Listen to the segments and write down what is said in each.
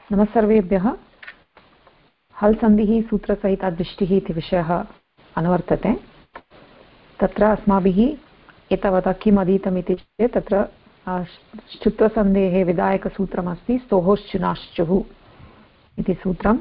नमस्सर्वेभ्यः। हल् सन्धिः सूत्रसहिता दृष्टिः इति विषयः अनुवर्तते। तत्र अस्माभिः एतावता किम् अधीतम् इति चेत् तत्र श्चुत्वसन्धेः विधायकसूत्रमस्ति स्तोश्चुनाश्चुः इति सूत्रम्।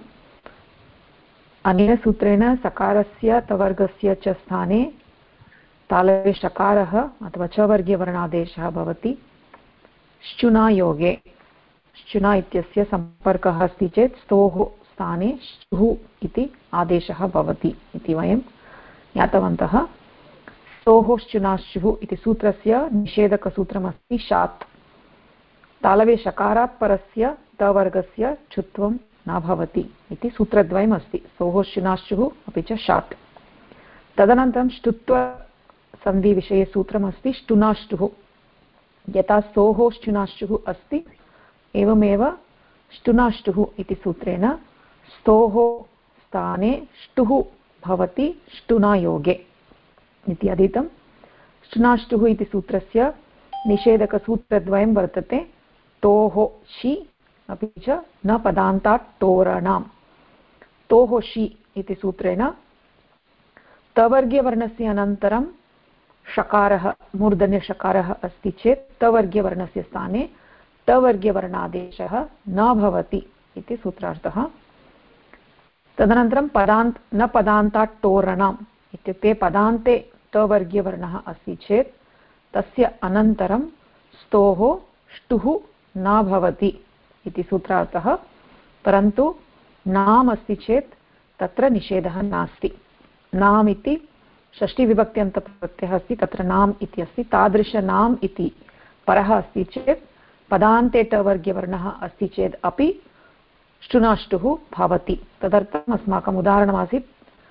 अनेन सूत्रेण सकारस्य तवर्गस्य च स्थाने तालव्ये षकारः अथवा च वर्गीयवर्णादेशः भवति। श्चुनायोगे श्चुना इत्यस्य सम्पर्कः अस्ति चेत् स्तोः स्थाने श्चुः इति आदेशः भवति इति वयं ज्ञातवन्तः। स्तोः श्चुनाश्चुः इति सूत्रस्य निषेधकसूत्रमस्ति शात्। तालवे षकारात् परस्य तवर्गस्य छुत्वं न भवति इति सूत्रद्वयम् अस्ति, स्तोः श्चुनाश्चुः अपि च शात्। तदनन्तरं ष्टुत्वसन्धिविषये सूत्रमस्ति ष्टुनाष्टुः। यथा स्तोः श्चुनाश्चुः अस्ति एवमेव ष्टुनाष्टुः इति सूत्रेण स्तोः स्थाने ष्टुः भवति ष्टुनायोगे इति अधीतं। ष्टुनाष्टुः इति सूत्रस्य निषेधकसूत्रद्वयं वर्तते, तोः षि अपि च न पदान्तात् टोरणां। तोः षि इति सूत्रेण तवर्गीयवर्णस्य अनन्तरं षकारः मूर्धन्यषकारः अस्ति चेत् तवर्गीयवर्णस्य स्थाने तवर्गीयवर्णादेशः न भवति इति सूत्रार्थः। तदनन्तरं न पदान्तात् टोरणाम् इत्युक्ते पदान्ते तवर्गीयवर्णः अस्ति चेत् तस्य अनन्तरं स्तोः ष्टुः न भवति इति सूत्रार्थः। परन्तु नाम् अस्ति चेत् तत्र निषेधः नास्ति। नाम् इति षष्ठीविभक्त्यन्तप्रत्ययः अस्ति, तत्र नाम् इति अस्ति। तादृशनाम् इति परः अस्ति चेत् पदान्ते टवर्गीयवर्णः अस्ति चेत् अपि ष्टुनाष्टुः भवति। तदर्थम् अस्माकम् उदाहरणमासीत्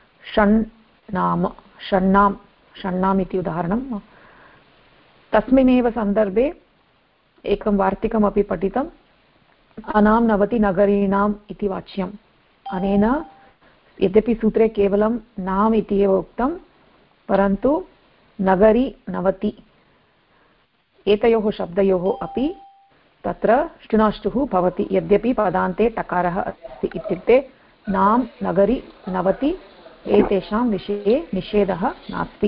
षण्णाम् इति उदाहरणं। तस्मिन्नेव सन्दर्भे एकं वार्तिकमपि पठितम्, अनां नवति नगरीणाम् इति वाच्यम्। अनेन यद्यपि सूत्रे केवलं नाम् इति एव उक्तं, परन्तु नगरी नवति एतयोः शब्दयोः अपि तत्र ष्टुनाष्टुः भवति, यद्यपि पदान्ते टकारः अस्ति। इत्युक्ते नाम नगरी नवति एतेषां विषये निषेधः नास्ति।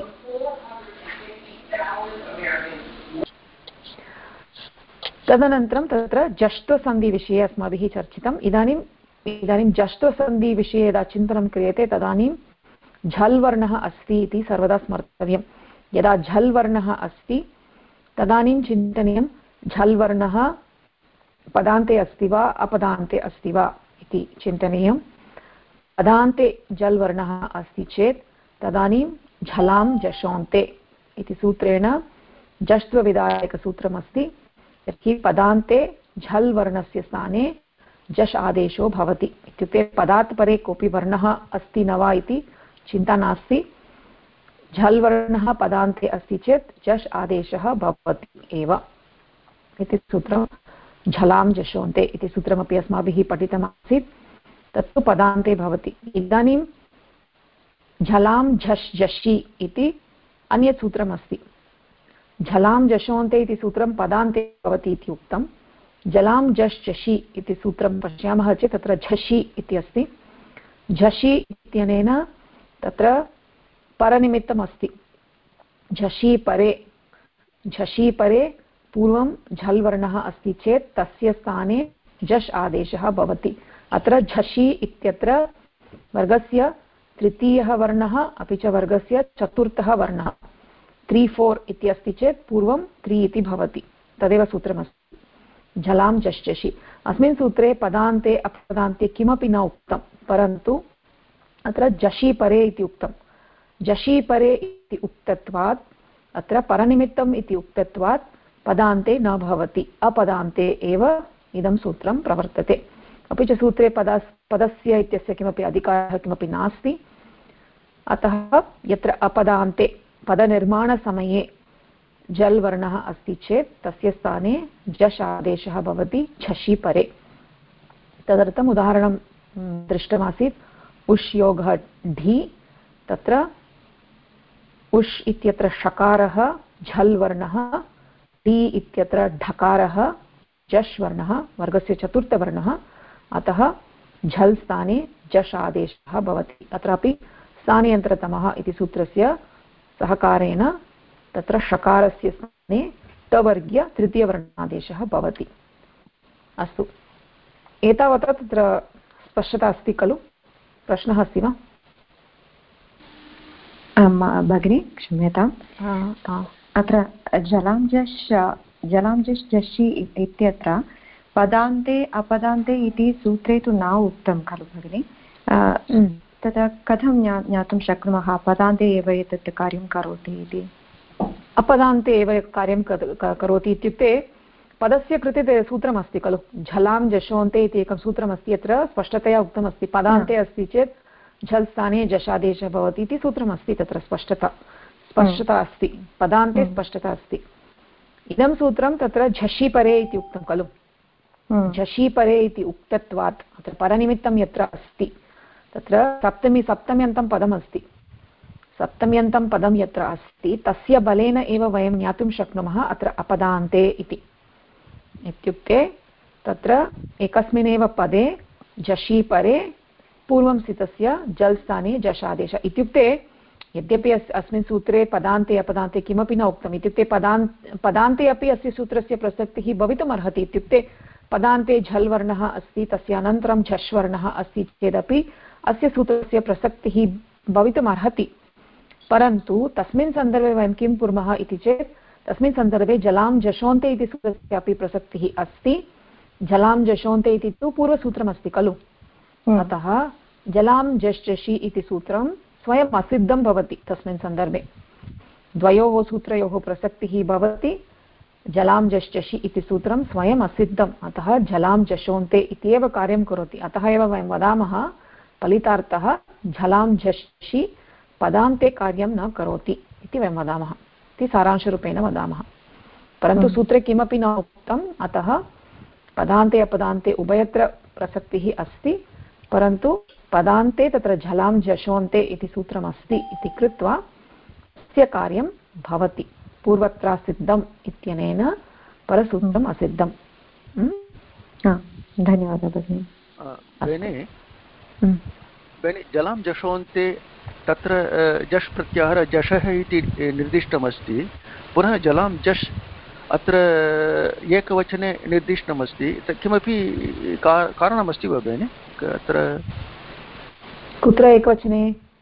तदनन्तरं तत्र जष्ट्वसन्धिविषये अस्माभिः चर्चितम्। इदानीं जष्ट्वसन्धिविषये यदा चिन्तनं क्रियते तदानीं झल् वर्णः अस्ति इति सर्वदा स्मर्तव्यं। यदा झल् वर्णः अस्ति तदानीं चिन्तनीयं झल् वर्णः पदान्ते अस्ति वा अपदान्ते अस्ति वा इति चिन्तनीयं। पदान्ते झल् वर्णः अस्ति चेत् तदानीं झलां जषोन्ते इति सूत्रेण जष्ट्वविधायकसूत्रमस्ति। तर्हि पदान्ते झल् वर्णस्य स्थाने जश् आदेशो भवति। इत्युक्ते पदात् परे कोऽपि वर्णः अस्ति न वा इति चिन्ता नास्ति। झल् वर्णः पदान्ते अस्ति चेत् जश् आदेशः भवति एव इति सूत्रं। झलां जशोन्ते इति सूत्रमपि अस्माभिः पठितमासीत्, तत्तु पदान्ते भवति। इदानीं झलां झष् जषि इति अन्यत् सूत्रमस्ति। झलां जशोन्ते इति सूत्रं पदान्ते भवति इति उक्तं। जलां झष् जषि इति सूत्रं पश्यामः चेत् तत्र झषि इति अस्ति। झषि इत्यनेन तत्र परनिमित्तम् अस्ति। झषि परे पूर्वं झल् वर्णः अस्ति चेत् तस्य स्थाने जश् आदेशः भवति। अत्र झषि इत्यत्र वर्गस्य तृतीयः वर्णः अपि च वर्गस्य चतुर्थः वर्णः 3-4 इति अस्ति चेत् पूर्वं 3 इति भवति। तदेव सूत्रमस्ति झलां झष् जषि। अस्मिन् सूत्रे पदान्ते अपदान्ते किमपि न उक्तं, परन्तु अत्र झषि परे इति उक्तं। झषि परे इति उक्तत्वात् अत्र परनिमित्तम् इति उक्तत्वात् पदान्ते न भवति, अपदान्ते एव इदं सूत्रं प्रवर्तते। अपि च सूत्रे पदस्य इत्यस्य किमपि अधिकारः किमपि नास्ति। अतः यत्र अपदान्ते पदनिर्माणसमये झल् वर्णः अस्ति चेत् तस्य स्थाने जश् आदेशः भवति झषि परे। तदर्थम् उदाहरणं दृष्टमासीत् उष् योगः ढि। तत्र उष् इत्यत्र षकारः झल् वर्णः, ढि इत्यत्र ढकारः जश् वर्णः वर्गस्य चतुर्थवर्णः, अतः झल् स्थाने जश् आदेशः भवति। अत्रापि स्थानीयन्तरतमः इति सूत्रस्य सहकारेण तत्र षकारस्य स्थाने टवर्ग्य तृतीयवर्णादेशः भवति। अस्तु, एतावता तत्र स्पष्टता अस्ति खलु? प्रश्नः अस्ति वा? भगिनी क्षम्यताम्। अत्र जलां जश् जषि इत्यत्र पदान्ते अपदान्ते इति सूत्रे तु न उक्तं खलु भगिनि? तदा कथं ज्ञातुं शक्नुमः पदान्ते एव एतत् कार्यं करोति इति? अपदान्ते एव कार्यं करोति इत्युक्ते पदस्य कृते सूत्रमस्ति खलु, झलां जशोन्ते इति एकं सूत्रमस्ति, यत्र स्पष्टतया उक्तमस्ति पदान्ते अस्ति चेत् झल् स्थाने जशादेशः भवति इति सूत्रमस्ति। तत्र स्पष्टता अस्ति, पदान्ते स्पष्टता अस्ति। इदं सूत्रं तत्र झषि परे इति उक्तं खलु, झषि परे इति उक्तत्वात् अत्र परनिमित्तं यत्र अस्ति तत्र सप्तम्यन्तं पदमस्ति, सप्तम्यन्तं पदं यत्र अस्ति तस्य बलेन एव वयं ज्ञातुं शक्नुमः अत्र अपदान्ते इति। इत्युक्ते तत्र एकस्मिन्नेव पदे झषि परे पूर्वं स्थितस्य जल् स्थाने जशादेश इत्युक्ते यद्यपि अस्मिन् सूत्रे पदान्ते अपदान्ते किमपि न उक्तम्, इत्युक्ते पदान्ते अपि अस्य सूत्रस्य प्रसक्तिः भवितुमर्हति। इत्युक्ते पदान्ते झल् वर्णः अस्ति, तस्य अनन्तरं झष् वर्णः अस्ति चेदपि अस्य सूत्रस्य प्रसक्तिः भवितुमर्हति। परन्तु तस्मिन् सन्दर्भे वयं किं कुर्मः इति चेत् तस्मिन् सन्दर्भे जलां जशोन्ते इति सूत्रस्यापि प्रसक्तिः अस्ति। जलां जशोन्ते इति तु पूर्वसूत्रमस्ति खलु, अतः जलां जश् जषि इति सूत्रं स्वयम् असिद्धं भवति। तस्मिन् सन्दर्भे द्वयोः सूत्रयोः प्रसक्तिः भवति, जलां जश् जषि इति सूत्रं स्वयम् असिद्धम्, अतः जलां जशोन्ते इत्येव कार्यं करोति। अतः एव वयं वदामः फलितार्थः झलां जषि पदान्ते कार्यं न करोति इति वयं वदामः इति सारांशरूपेण वदामः। परन्तु सूत्रे किमपि न उक्तम्, अतः पदान्ते अपदान्ते उभयत्र प्रसक्तिः अस्ति, परन्तु पदान्ते तत्र झलां जशोन्ते इति सूत्रमस्ति इति कृत्वा तस्य कार्यं भवति। पूर्वत्र सिद्धम् इत्यनेन परसूत्रम् असिद्धम्। धन्यवादः भगिनी। जलां जशोन्ते तत्र जश् प्रत्याहारः जशः इति निर्दिष्टमस्ति, पुनः जलां जश् अत्र एकवचने निर्दिष्टमस्ति, किमपि कारणमस्ति वा भगिनि अत्र? कुत्र एकवचने?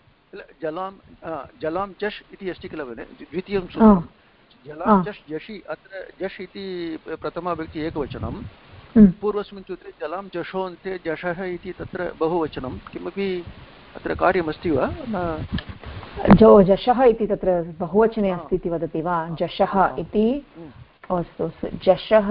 जलां जश् इति अस्ति किल भगिनि, द्वितीयं सूत्रं जलां जश् जषि, अत्र जश् इति प्रथमाविभक्ति एकवचनं, पूर्वस्मिन् सूत्रे जलां जशोन्ते जशः इति तत्र बहुवचनं, किमपि अत्र कार्यमस्ति वा? जशः इति तत्र बहुवचने अस्ति इति वदति वा? जशः इति, अस्तु जशः,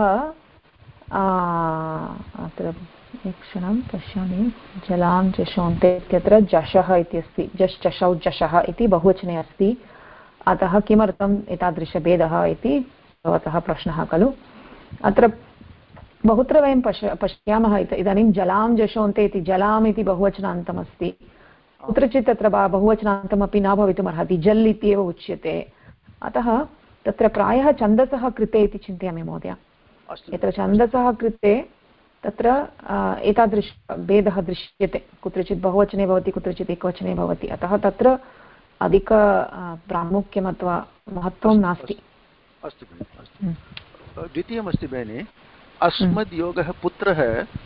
अत्र एकक्षणं पश्यामि, जलां जशोन्ते इत्यत्र जशः इति अस्ति, जश् जशौ जशः इति बहुवचने अस्ति, अतः किमर्थम् एतादृशभेदः इति भवतः प्रश्नः खलु। अत्र बहुत्र वयं पश्यामः, इदानीं जलां जशोन्ते इति जलाम् इति बहुवचनान्तमस्ति, कुत्रचित् तत्र बहुवचनान्तमपि न भवितुमर्हति, जल् इत्येव उच्यते, अतः तत्र प्रायः छन्दसः कृते इति चिन्तयामि महोदय। यत्र छन्दसः कृते तत्र एतादृश भेदः दृश्यते, कुत्रचित् बहुवचने भवति कुत्रचित् एकवचने भवति, अतः तत्र अधिक प्रामुख्यम् अथवा महत्त्वं नास्ति। अस्तु द्वितीयमस्ति भगिनि, अस्मद् योगः पुत्रः,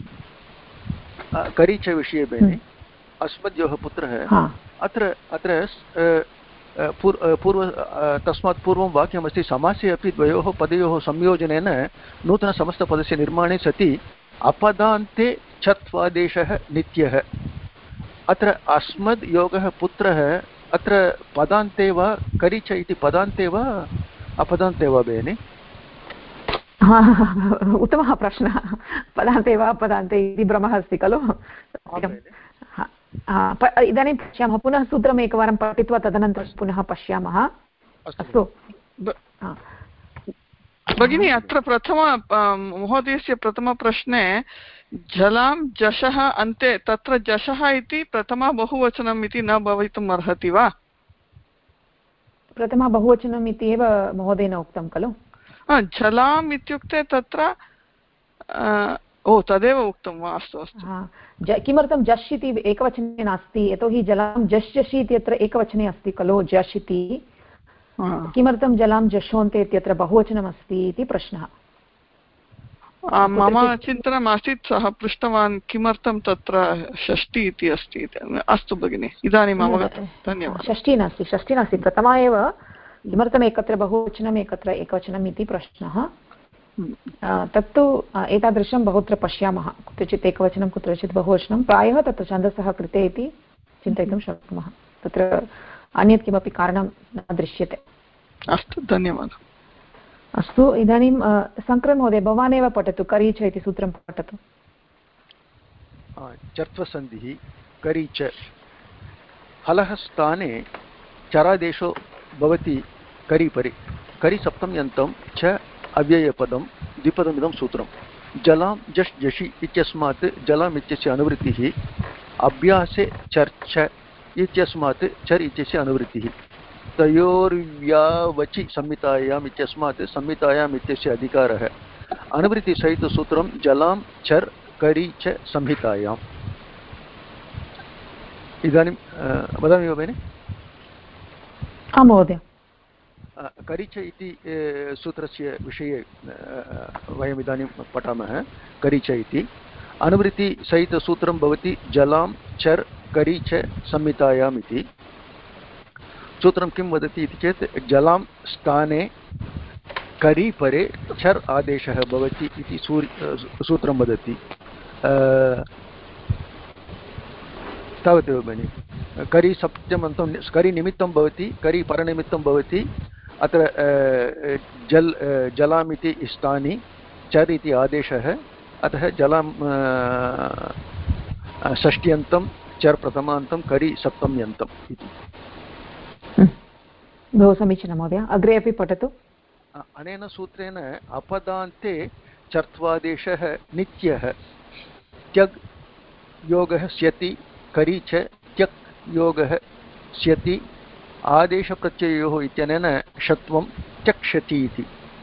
करीच विषये भगिनि, अस्मद्योः पुत्रः, अत्र तस्मात् पूर्वं वाक्यमस्ति, समासे अपि द्वयोः पदयोः संयोजनेन नूतनसमस्तपदस्य निर्माणे सति अपदान्ते छत्वादेशः नित्यः। अत्र अस्मद् योगः पुत्रः, अत्र पदान्ते वा करीच इति पदान्ते वा अपदान्ते वा भगिनि? उत्तमः प्रश्नः, पदान्ते वा अपदान्ते इति भ्रमः अस्ति खलु। इदानीं पश्यामः, पुनः सूत्रम् एकवारं पठित्वा तदनन्तरं पुनः पश्यामः। अस्तु भगिनी, अत्र महोदयस्य प्रथमप्रश्ने जलां जशः अन्ते, तत्र जशः इति प्रथमा बहुवचनम् इति न भवितुम् अर्हति वा? प्रथमा बहुवचनम् इति एव महोदयेन उक्तं खलु। जलाम् इत्युक्ते तत्र ओ तदेव उक्तं वा अस्तु अस्तु किमर्थं जश् इति एकवचने नास्ति यतोहि जलां जश् जषि इत्यत्र एकवचने अस्ति खलु जश् इति किमर्थं जलां जशोन्ते इत्यत्र बहुवचनमस्ति इति प्रश्नः मम चिन्तनम् आसीत् सः पृष्टवान् किमर्थं तत्र षष्टि इति अस्ति अस्तु भगिनि इदानीम् अवगतं धन्यवादः षष्टि नास्ति प्रथमा एव किमर्थम् एकत्र बहुवचनम् एकत्र एकवचनम् इति प्रश्नः तत्तु एतादृशं बहुत्र पश्यामः कुत्रचित् एकवचनं कुत्रचित् बहुवचनं प्रायः तत्र छन्दसः कृते इति चिन्तयितुं शक्नुमः तत्र अन्यत् किमपि कारणं न दृश्यते अस्तु धन्यवादः अस्तु इदानीं शङ्करन् महोदय भवानेव पठतु करीच इति सूत्रं पठतु चर्त्वसन्धिः करीच हलः स्थाने चरादेशो भवति करीपरि करि सप्तम्यन्तं च अव्ययपदं द्विपदमिदं सूत्रं जलां जश् जषि इत्यस्मात् जलम् इत्यस्य अनुवृत्तिः अभ्यासे चर्च इत्यस्मात् चर् इत्यस्य अनुवृत्तिः तयोर्व्यावचि संहितायाम् इत्यस्मात् संहितायाम् इत्यस्य अधिकारः अनुवृत्तिसहितसूत्रं जलां चर् करि च संहितायाम् इदानीं वदामि वा भगिनि आं महोदय करिच इति सूत्रस्य विषये वयम् इदानीं पठामः करिच इति अनुवृत्तिसहितसूत्रं भवति जलां चर् करि च संहितायाम् इति सूत्रं किं वदति इति चेत् जलां स्थाने करि परे चर् आदेशः भवति इति सूत्रं वदति तावदेव भगिनि करि सप्तम्यन्तं करि निमित्तं भवति करि परनिमित्तं भवति अत्र जलामिति स्थानि चर् इति आदेशः अतः जलां षष्ट्यन्तं चर् प्रथमान्तं करि सप्तम्यन्तम् इति बहु समीचीनं महोदय अग्रे अपि पठतु अनेन सूत्रेण अपदान्ते चर्त्वादेशः नित्यः त्यग् योगः स्यति करि च त्यक् योगः स्यति आदेशप्रत्ययोः इत्यनेन षत्वं त्यक्ष्यति इति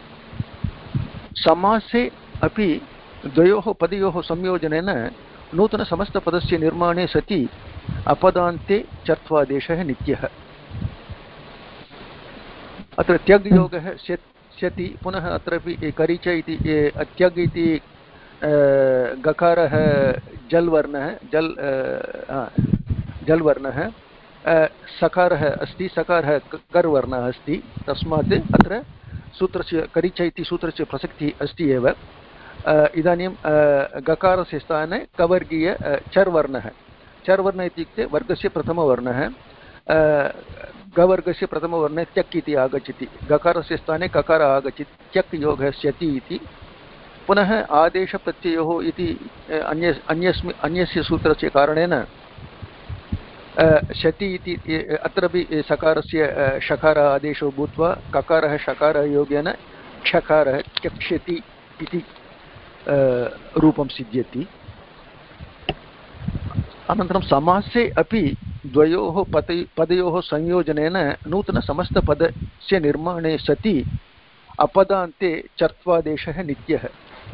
समासे अपि द्वयोः पदयोः संयोजनेन नूतनसमस्तपदस्य निर्माणे सति अपदान्ते चर्त्वादेशः नित्यः अत्र त्यग् योगः स्यति पुनः अत्रापि करिच इति त्यग् इति गकारः जल्वर्णः जल्वर्णः सकारः अस्ति सकारः कर्वर्णः अस्ति तस्मात् अत्र सूत्रस्य करिच इति सूत्रस्य प्रसक्तिः अस्ति एव इदानीं गकारस्य स्थाने कवर्गीय चर्वर्णः चर्वर्णः इत्युक्ते वर्गस्य प्रथमवर्णः गवर्गस्य प्रथमवर्णे त्यक् इति आगच्छति गकारस्य स्थाने ककारः आगच्छति त्यक् योगः स्यति इति पुनः आदेशप्रत्ययोः इति अन्यस्य सूत्रस्य कारणेन शति इति अत्रापि सकारस्य षकार आदेशो भूत्वा ककारः षकारयोगेन क्षकारः त्यक्ष्यति इति रूपं सिद्ध्यति अनन्तरं समासे अपि द्वयोः पदयोः संयोजनेन नूतनसमस्तपदस्य निर्माणे सति अपदान्ते चर्त्वादेशः नित्यः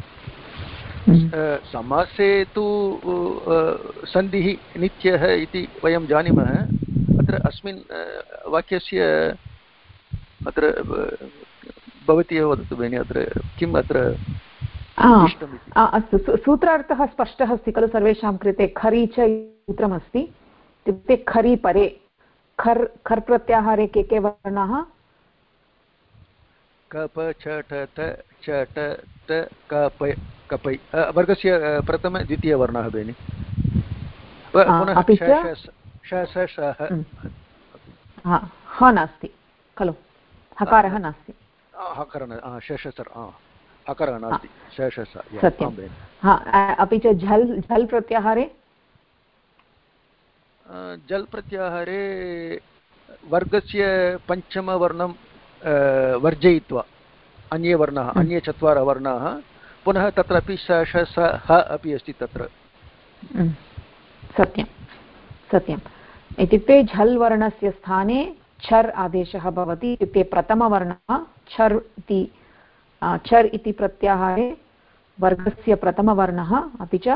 समासे तु सन्धिः नित्यः इति वयं जानीमः अत्र अस्मिन् वाक्यस्य अत्र भवती एव वदतु भगिनि अत्र किम् अत्र अस्तु सूत्रार्थः स्पष्टः अस्ति खलु सर्वेषां कृते खरि च सूत्रमस्ति इत्युक्ते खरि परे खर् प्रत्याहारे के वर्णाः कप चट चट कपै कपै वर्गस्य प्रथम द्वितीयवर्णः भगिनि अपि च ह नास्ति खलु हकारः नास्ति हकारः नास्ति सत्यं अपि च झल् प्रत्याहारे जल् प्रत्याहारे वर्गस्य पञ्चमवर्णं वर्जयित्वा अन्ये वर्णाः अन्ये चत्वारः वर्णाः पुनः तत्रापि स श स ह अपि अस्ति तत्र सत्यं सत्यम् इत्युक्ते झल् वर्णस्य स्थाने छर् आदेशः भवति इत्युक्ते प्रथमवर्णः छर् इति प्रत्याहारे वर्गस्य प्रथमवर्णः अपि च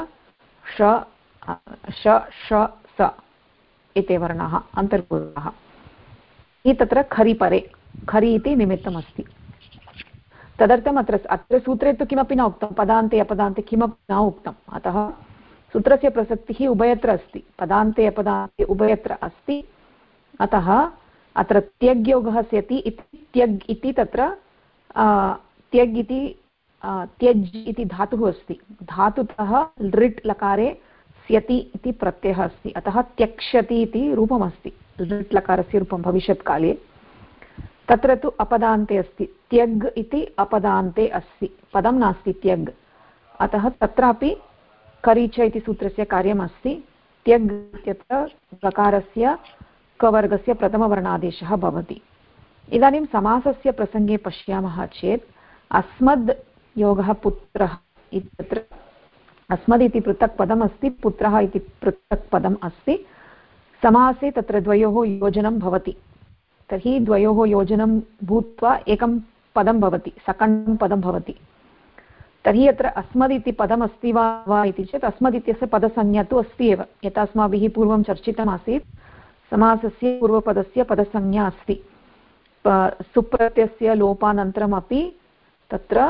श श स एते वर्णाः अन्तर्भूताः। तत्र खरि परे खरि इति निमित्तमस्ति। तदर्थम् अत्र सूत्रे तु किमपि न उक्तं, पदान्ते अपदान्ते किमपि न उक्तम्। अतः सूत्रस्य प्रसक्तिः उभयत्र अस्ति, पदान्ते अपदान्ते उभयत्र अस्ति। अतः अत्र त्यग्योगः स्यति इति त्यग् इति तत्र त्यग् इति त्यज् इति धातुः अस्ति, धातुतः लृट् लकारे स्यति इति प्रत्ययः अस्ति, अतः त्यक्ष्यति इति रूपमस्ति, लृट् लकारस्य रूपं भविष्यत्काले। तत्र तु अपदान्ते अस्ति, त्यग् इति अपदान्ते अस्ति, पदं नास्ति त्यग्। अतः तत्रापि करीच इति सूत्रस्य कार्यमस्ति। त्यग् इत्यत्र लकारस्य कवर्गस्य प्रथमवर्णादेशः भवति। इदानीं समासस्य प्रसङ्गे पश्यामः चेत् अस्मद् योगः पुत्रः इत्यत्र अस्मद् इति पृथक् पदम् अस्ति, पुत्रः इति पृथक् पदम् अस्ति। समासे तत्र द्वयोः योजनं भवति, तर्हि द्वयोः योजनं भूत्वा एकं पदं भवति, सकण्डं पदं भवति। तर्हि अत्र अस्मद् इति पदम् अस्ति वा इति चेत् अस्मद् इत्यस्य पदसंज्ञा तु अस्ति एव, यथा अस्माभिः पूर्वं चर्चितमासीत्। समासस्य पूर्वपदस्य पदसंज्ञा अस्ति, सुप्रत्ययस्य लोपानन्तरमपि तत्र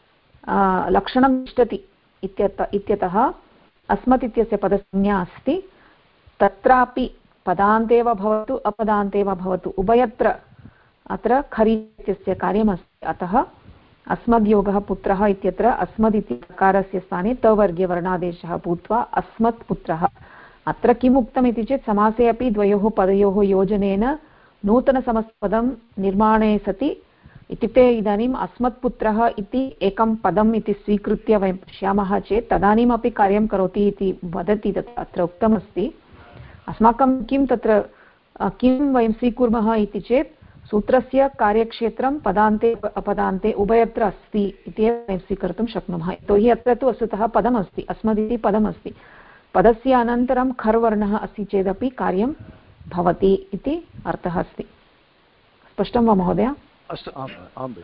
लक्षणं तिष्ठति इत्यतः अस्मत् इत्यस्य पदसंज्ञा अस्ति। तत्रापि पदान्ते वा भवतु अपदान्ते वा भवतु उभयत्र अत्र खरि इत्यस्य कार्यमस्ति। अतः अस्मद्योगः पुत्रः इत्यत्र अस्मद् इति प्रकारस्य स्थाने तवर्गीयवर्णादेशः भूत्वा अस्मत् पुत्रः। अत्र किम् उक्तम् इति चेत् समासे अपि द्वयोः पदयोः योजनेन नूतनसमस्तपदं निर्माणे सति, इत्युक्ते इदानीम् अस्मत्पुत्रः इति एकं पदम् इति स्वीकृत्य वयं पश्यामः चेत् तदानीमपि कार्यं करोति इति वदति, तत्र अत्र उक्तमस्ति। अस्माकं किं तत्र किं वयं स्वीकुर्मः इति चेत् सूत्रस्य कार्यक्षेत्रं पदान्ते अपदान्ते उभयत्र अस्ति इति वयं स्वीकर्तुं शक्नुमः। यतोहि अत्र तु वस्तुतः पदमस्ति, अस्मदिति पदमस्ति, पदस्य अनन्तरं खर् वर्णः अस्ति चेदपि कार्यं भवति इति अर्थः अस्ति। स्पष्टं वा महोदय? अस्तु, आम्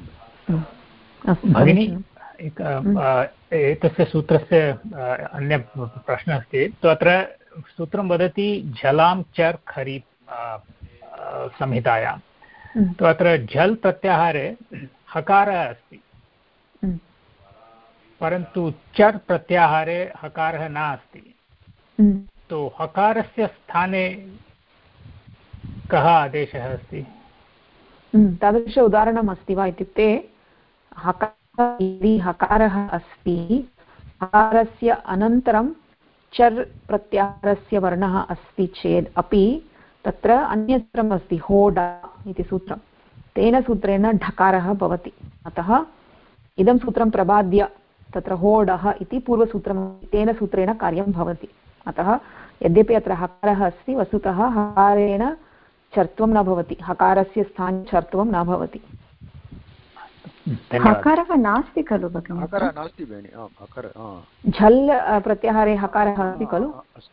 भगिनी, एतस्य सूत्रस्य अन्य प्रश्नः अस्ति। तु अत्र सूत्रं वदति झलां चर् खरि संहितायां। तु अत्र झल् प्रत्याहारे हकारः अस्ति, परन्तु चर् प्रत्याहारे हकारः नास्ति। तो हकारस्य स्थाने कः आदेशः अस्ति? तादृश उदाहरणम् अस्ति वा इत्युक्ते यदि हकारः अस्ति, हकारस्य अनन्तरं चर् प्रत्याहारस्य वर्णः अस्ति चेत् अपि तत्र अन्यसूत्रम् अस्ति, होडा इति सूत्रं, तेन सूत्रेण ढकारः भवति। अतः इदं सूत्रं प्रबाद्य तत्र होडः इति पूर्वसूत्रं, तेन सूत्रेण कार्यं भवति। अतः यद्यपि अत्र हकारः अस्ति, वस्तुतः हकारेण चर्त्वं न भवति, हकारस्य स्थाने चर्त्वं न भवति। हकारः नास्ति खलु भगिनि? हकारः नास्ति बेनि, झल् प्रत्याहारे हकारः अस्ति खलु?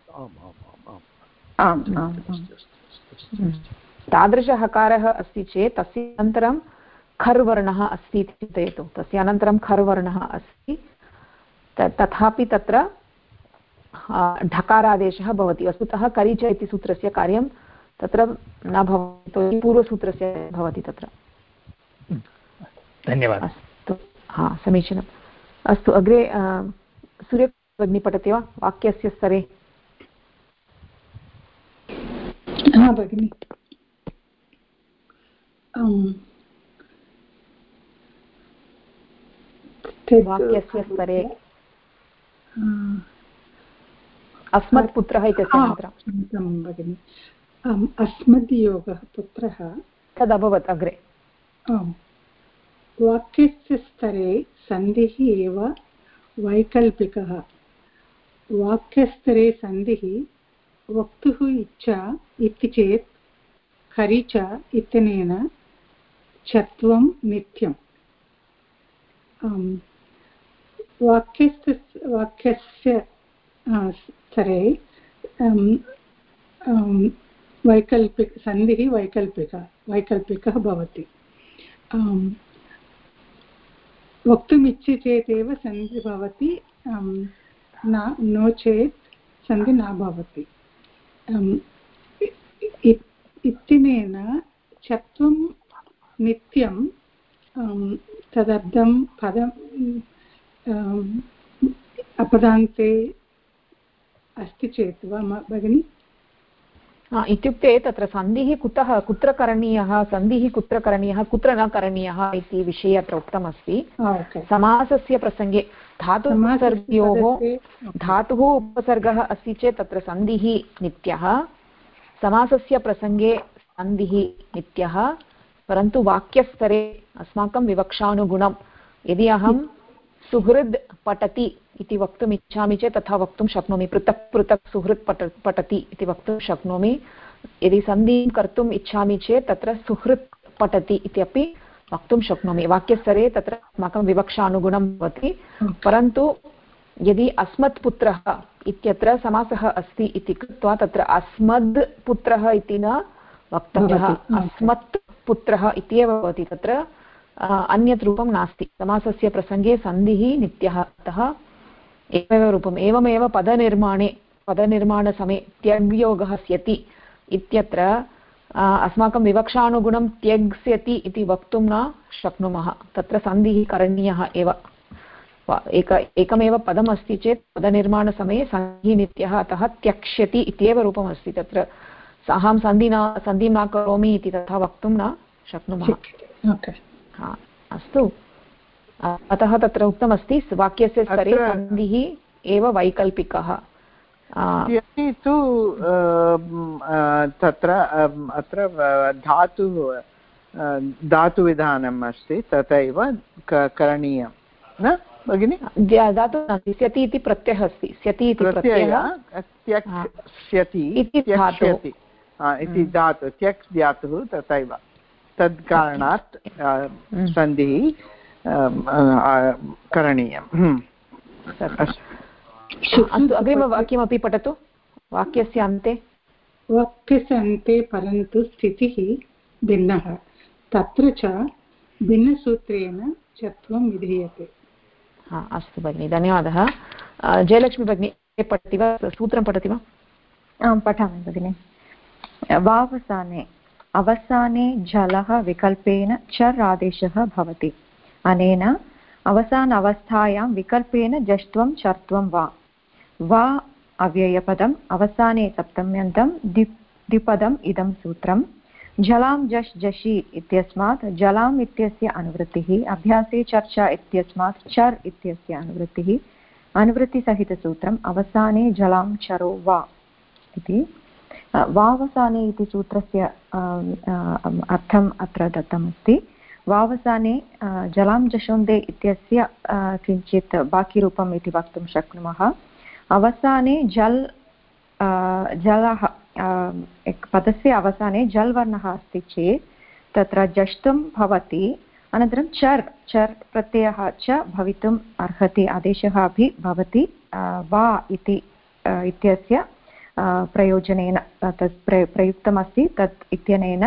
तादृशहकारः अस्ति चेत् तस्य अनन्तरं खर् वर्णः अस्ति इति चिन्तयतु, तस्य अनन्तरं खर् वर्णः अस्ति, तथापि तत्र ढकारादेशः भवति। वस्तुतः करिच इति सूत्रस्य कार्यं तत्र न भवति, पूर्वसूत्रस्य भवति तत्र। धन्यवादः। अस्तु, समीचीनम्। अस्तु, अग्रे सूर्यभगिनी पठति वा वाक्यस्य स्तरे? भगिनि, वाक्यस्य स्तरे अस्मत् पुत्रः इत्यस्य अनन्तरं भगिनि, अस्मद्योगः पुत्रः तदभवत् अग्रे। वाक्यस्य स्तरे सन्धिः एव वैकल्पिकः। वाक्यस्तरे सन्धिः वक्तुः इच्छा इति चेत् खरि च इत्यनेन चत्वं नित्यम्। वाक्यस्य स्तरे सन्धिः वैकल्पिकः भवति। वक्तुमिच्छति चेदेव सन्धि भवति, नो चेत् सन्धि न भवति। इत्यनेन चत्वं नित्यं तदर्थं पदम् अपदान्ते अस्ति चेत् वा भगिनि? इत्युक्ते तत्र सन्धिः कुत्र करणीयः, सन्धिः कुत्र करणीयः, कुत्र न करणीयः इति विषये अत्र उक्तमस्ति। समासस्य प्रसङ्गे धातुः उपसर्गः अस्ति चेत् तत्र सन्धिः नित्यः, समासस्य प्रसङ्गे सन्धिः नित्यः, परन्तु वाक्यस्तरे अस्माकं विवक्षानुगुणं यदि अहं सुहृद् पठति इति वक्तुम् इच्छामि चेत् तथा वक्तुं शक्नोमि, पृथक् पृथक् सुहृत् पठति इति वक्तुं शक्नोमि। यदि सन्धिं कर्तुम् इच्छामि चेत् तत्र सुहृत् पठति इत्यपि वक्तुं शक्नोमि। वाक्यस्तरे तत्र अस्माकं विवक्षानुगुणं भवति, परन्तु यदि अस्मत्पुत्रः इत्यत्र समासः अस्ति इति कृत्वा तत्र अस्मद् पुत्रः इति न वक्तव्यः, अस्मत् पुत्रः इत्येव भवति, तत्र अन्यत् रूपं नास्ति। समासस्य प्रसङ्गे सन्धिः नित्यः, अतः एवमेव रूपम्। एवमेव पदनिर्माणसमये त्यग्योगः स्यति इत्यत्र अस्माकं विवक्षानुगुणं त्यग्स्यति इति वक्तुं न शक्नुमः, तत्र सन्धिः करणीयः एव। एकमेव पदम् अस्ति चेत् पदनिर्माणसमये सन्धिः नित्यः, अतः त्यक्ष्यति इत्येव रूपमस्ति। तत्र अहं सन्धिं न करोमि इति तथा वक्तुं न शक्नुमः। अस्तु, अतः तत्र उक्तमस्ति वाक्यस्य स्तरे सन्धिः एव वैकल्पिकः। तु तत्र अत्र धातुविधानम् अस्ति, तथैव करणीयं न भगिनि? धातु नास्ति, स्यति इति प्रत्ययः अस्ति, स्यति इति प्रत्ययः इति धातु, त्यक् धातुः तथैव, तद् कारणात् सन्धिः करणीयम्। अस्तु, अग्रिमवाक्यमपि पठतु। वाक्यस्य अन्ते परन्तु स्थितिः भिन्नः, तत्र च भिन्नसूत्रेण चत्वं विधीयते। अस्तु भगिनि, धन्यवादः। जयलक्ष्मी भगिनी पठति वा, सूत्रं पठति वा? आं पठामि भगिनि। वावसाने अवसाने झलः विकल्पेन चर् आदेशः भवति। अनेन अवसान अवस्थायां विकल्पेन जष्ट्वं चर्त्वं वा अव्ययपदम्, अवसाने सप्तम्यन्तं द्विपदम् इदं सूत्रं। झलां जश् जषि इत्यस्मात् जलाम् इत्यस्य अनुवृत्तिः, अभ्यासे चर्चा इत्यस्मात् चर् इत्यस्य अनुवृत्तिः, अनुवृत्तिसहितसूत्रम् अवसाने झलां चरो वा इति। वावसाने इति सूत्रस्य अर्थम् अत्र दत्तमस्ति। वावसाने जलां जशोन्दे इत्यस्य किञ्चित् बाकीरूपम् इति वक्तुं शक्नुमः। अवसाने जलः पदस्य अवसाने जल् वर्णः अस्ति चेत् तत्र जष्टुं भवति, अनन्तरं चर् प्रत्ययः च भवितुम् अर्हति, आदेशः अपि भवति वा इत्यस्य प्रयोजनेन तत् प्रयुक्तमस्ति। तत् इत्यनेन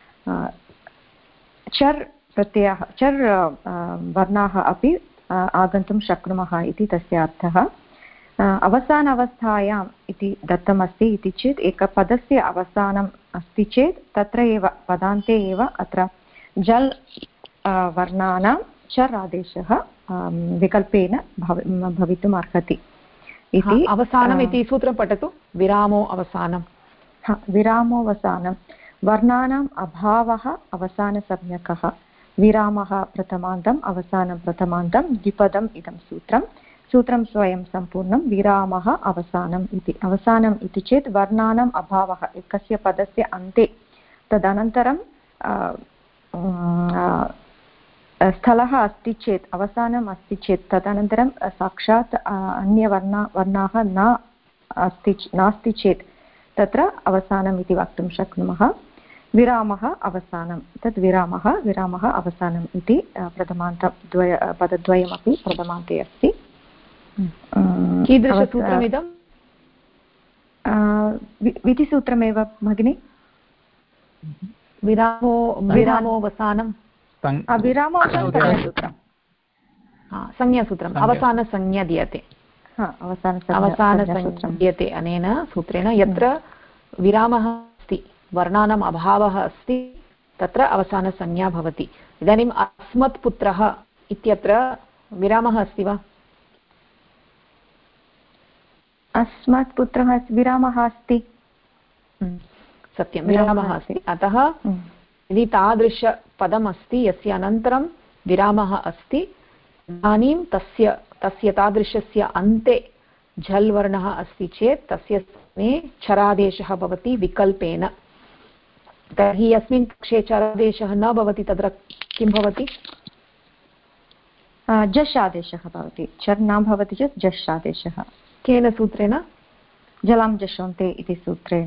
चर् प्रत्ययः चर् वर्णाः अपि आगन्तुं शक्नुमः इति तस्य अर्थः। अवसान अवस्थायाम् इति दत्तमस्ति इति चेत् एकपदस्य अवसानम् अस्ति चेत् तत्र एव पदान्ते एव अत्र जल् वर्णानां चर् आदेशः विकल्पेन भवितुम् अर्हति इति। अवसानम् इति सूत्रं पठतु। विरामो अवसानं। विरामोऽवसानं वर्णानाम् अभावः अवसानसंज्ञकः, विरामः प्रथमान्तम् अवसानं प्रथमान्तं द्विपदम् इदं सूत्रं स्वयं सम्पूर्णं विरामः अवसानम् इति। अवसानम् इति चेत् वर्णानाम् अभावः एकस्य पदस्य अन्ते, तदनन्तरं स्थलः अस्ति चेत्, अवसानम् अस्ति चेत् तदनन्तरं साक्षात् अन्यवर्णाः नास्ति चेत् तत्र अवसानम् इति वक्तुं शक्नुमः। विरामः अवसानं, तद् विरामः अवसानम् इति पदद्वयमपि प्रथमान्ते अस्ति। कीदृशसूत्रमिदं? विधिसूत्रमेव भगिनि। विरामोऽवसानं, विरामोऽवसानं संज्ञासूत्रम् अवसानसंज्ञा दीयते अवसानसंज्ञा दीयते अनेन सूत्रेण यत्र विरामः अस्ति वर्णानाम् अभावः अस्ति तत्र अवसानसंज्ञा भवति इदानीम् अस्मत् पुत्रः इत्यत्र विरामः अस्ति वा अस्मत् पुत्रः विरामः अस्ति सत्यं विरामः अस्ति अतः यदि तादृशपदम् अस्ति यस्य अनन्तरं विरामः अस्ति इदानीं तस्य तादृशस्य अन्ते झल् वर्णः अस्ति चेत् तस्य स्थाने चरादेशः भवति विकल्पेन तर्हि यस्मिन् पक्षे चरादेशः न भवति तत्र किं भवति जश् आदेशः भवति चर् न भवति चेत् जश् आदेशः केन सूत्रेण जलां जशोन्ते इति सूत्रेण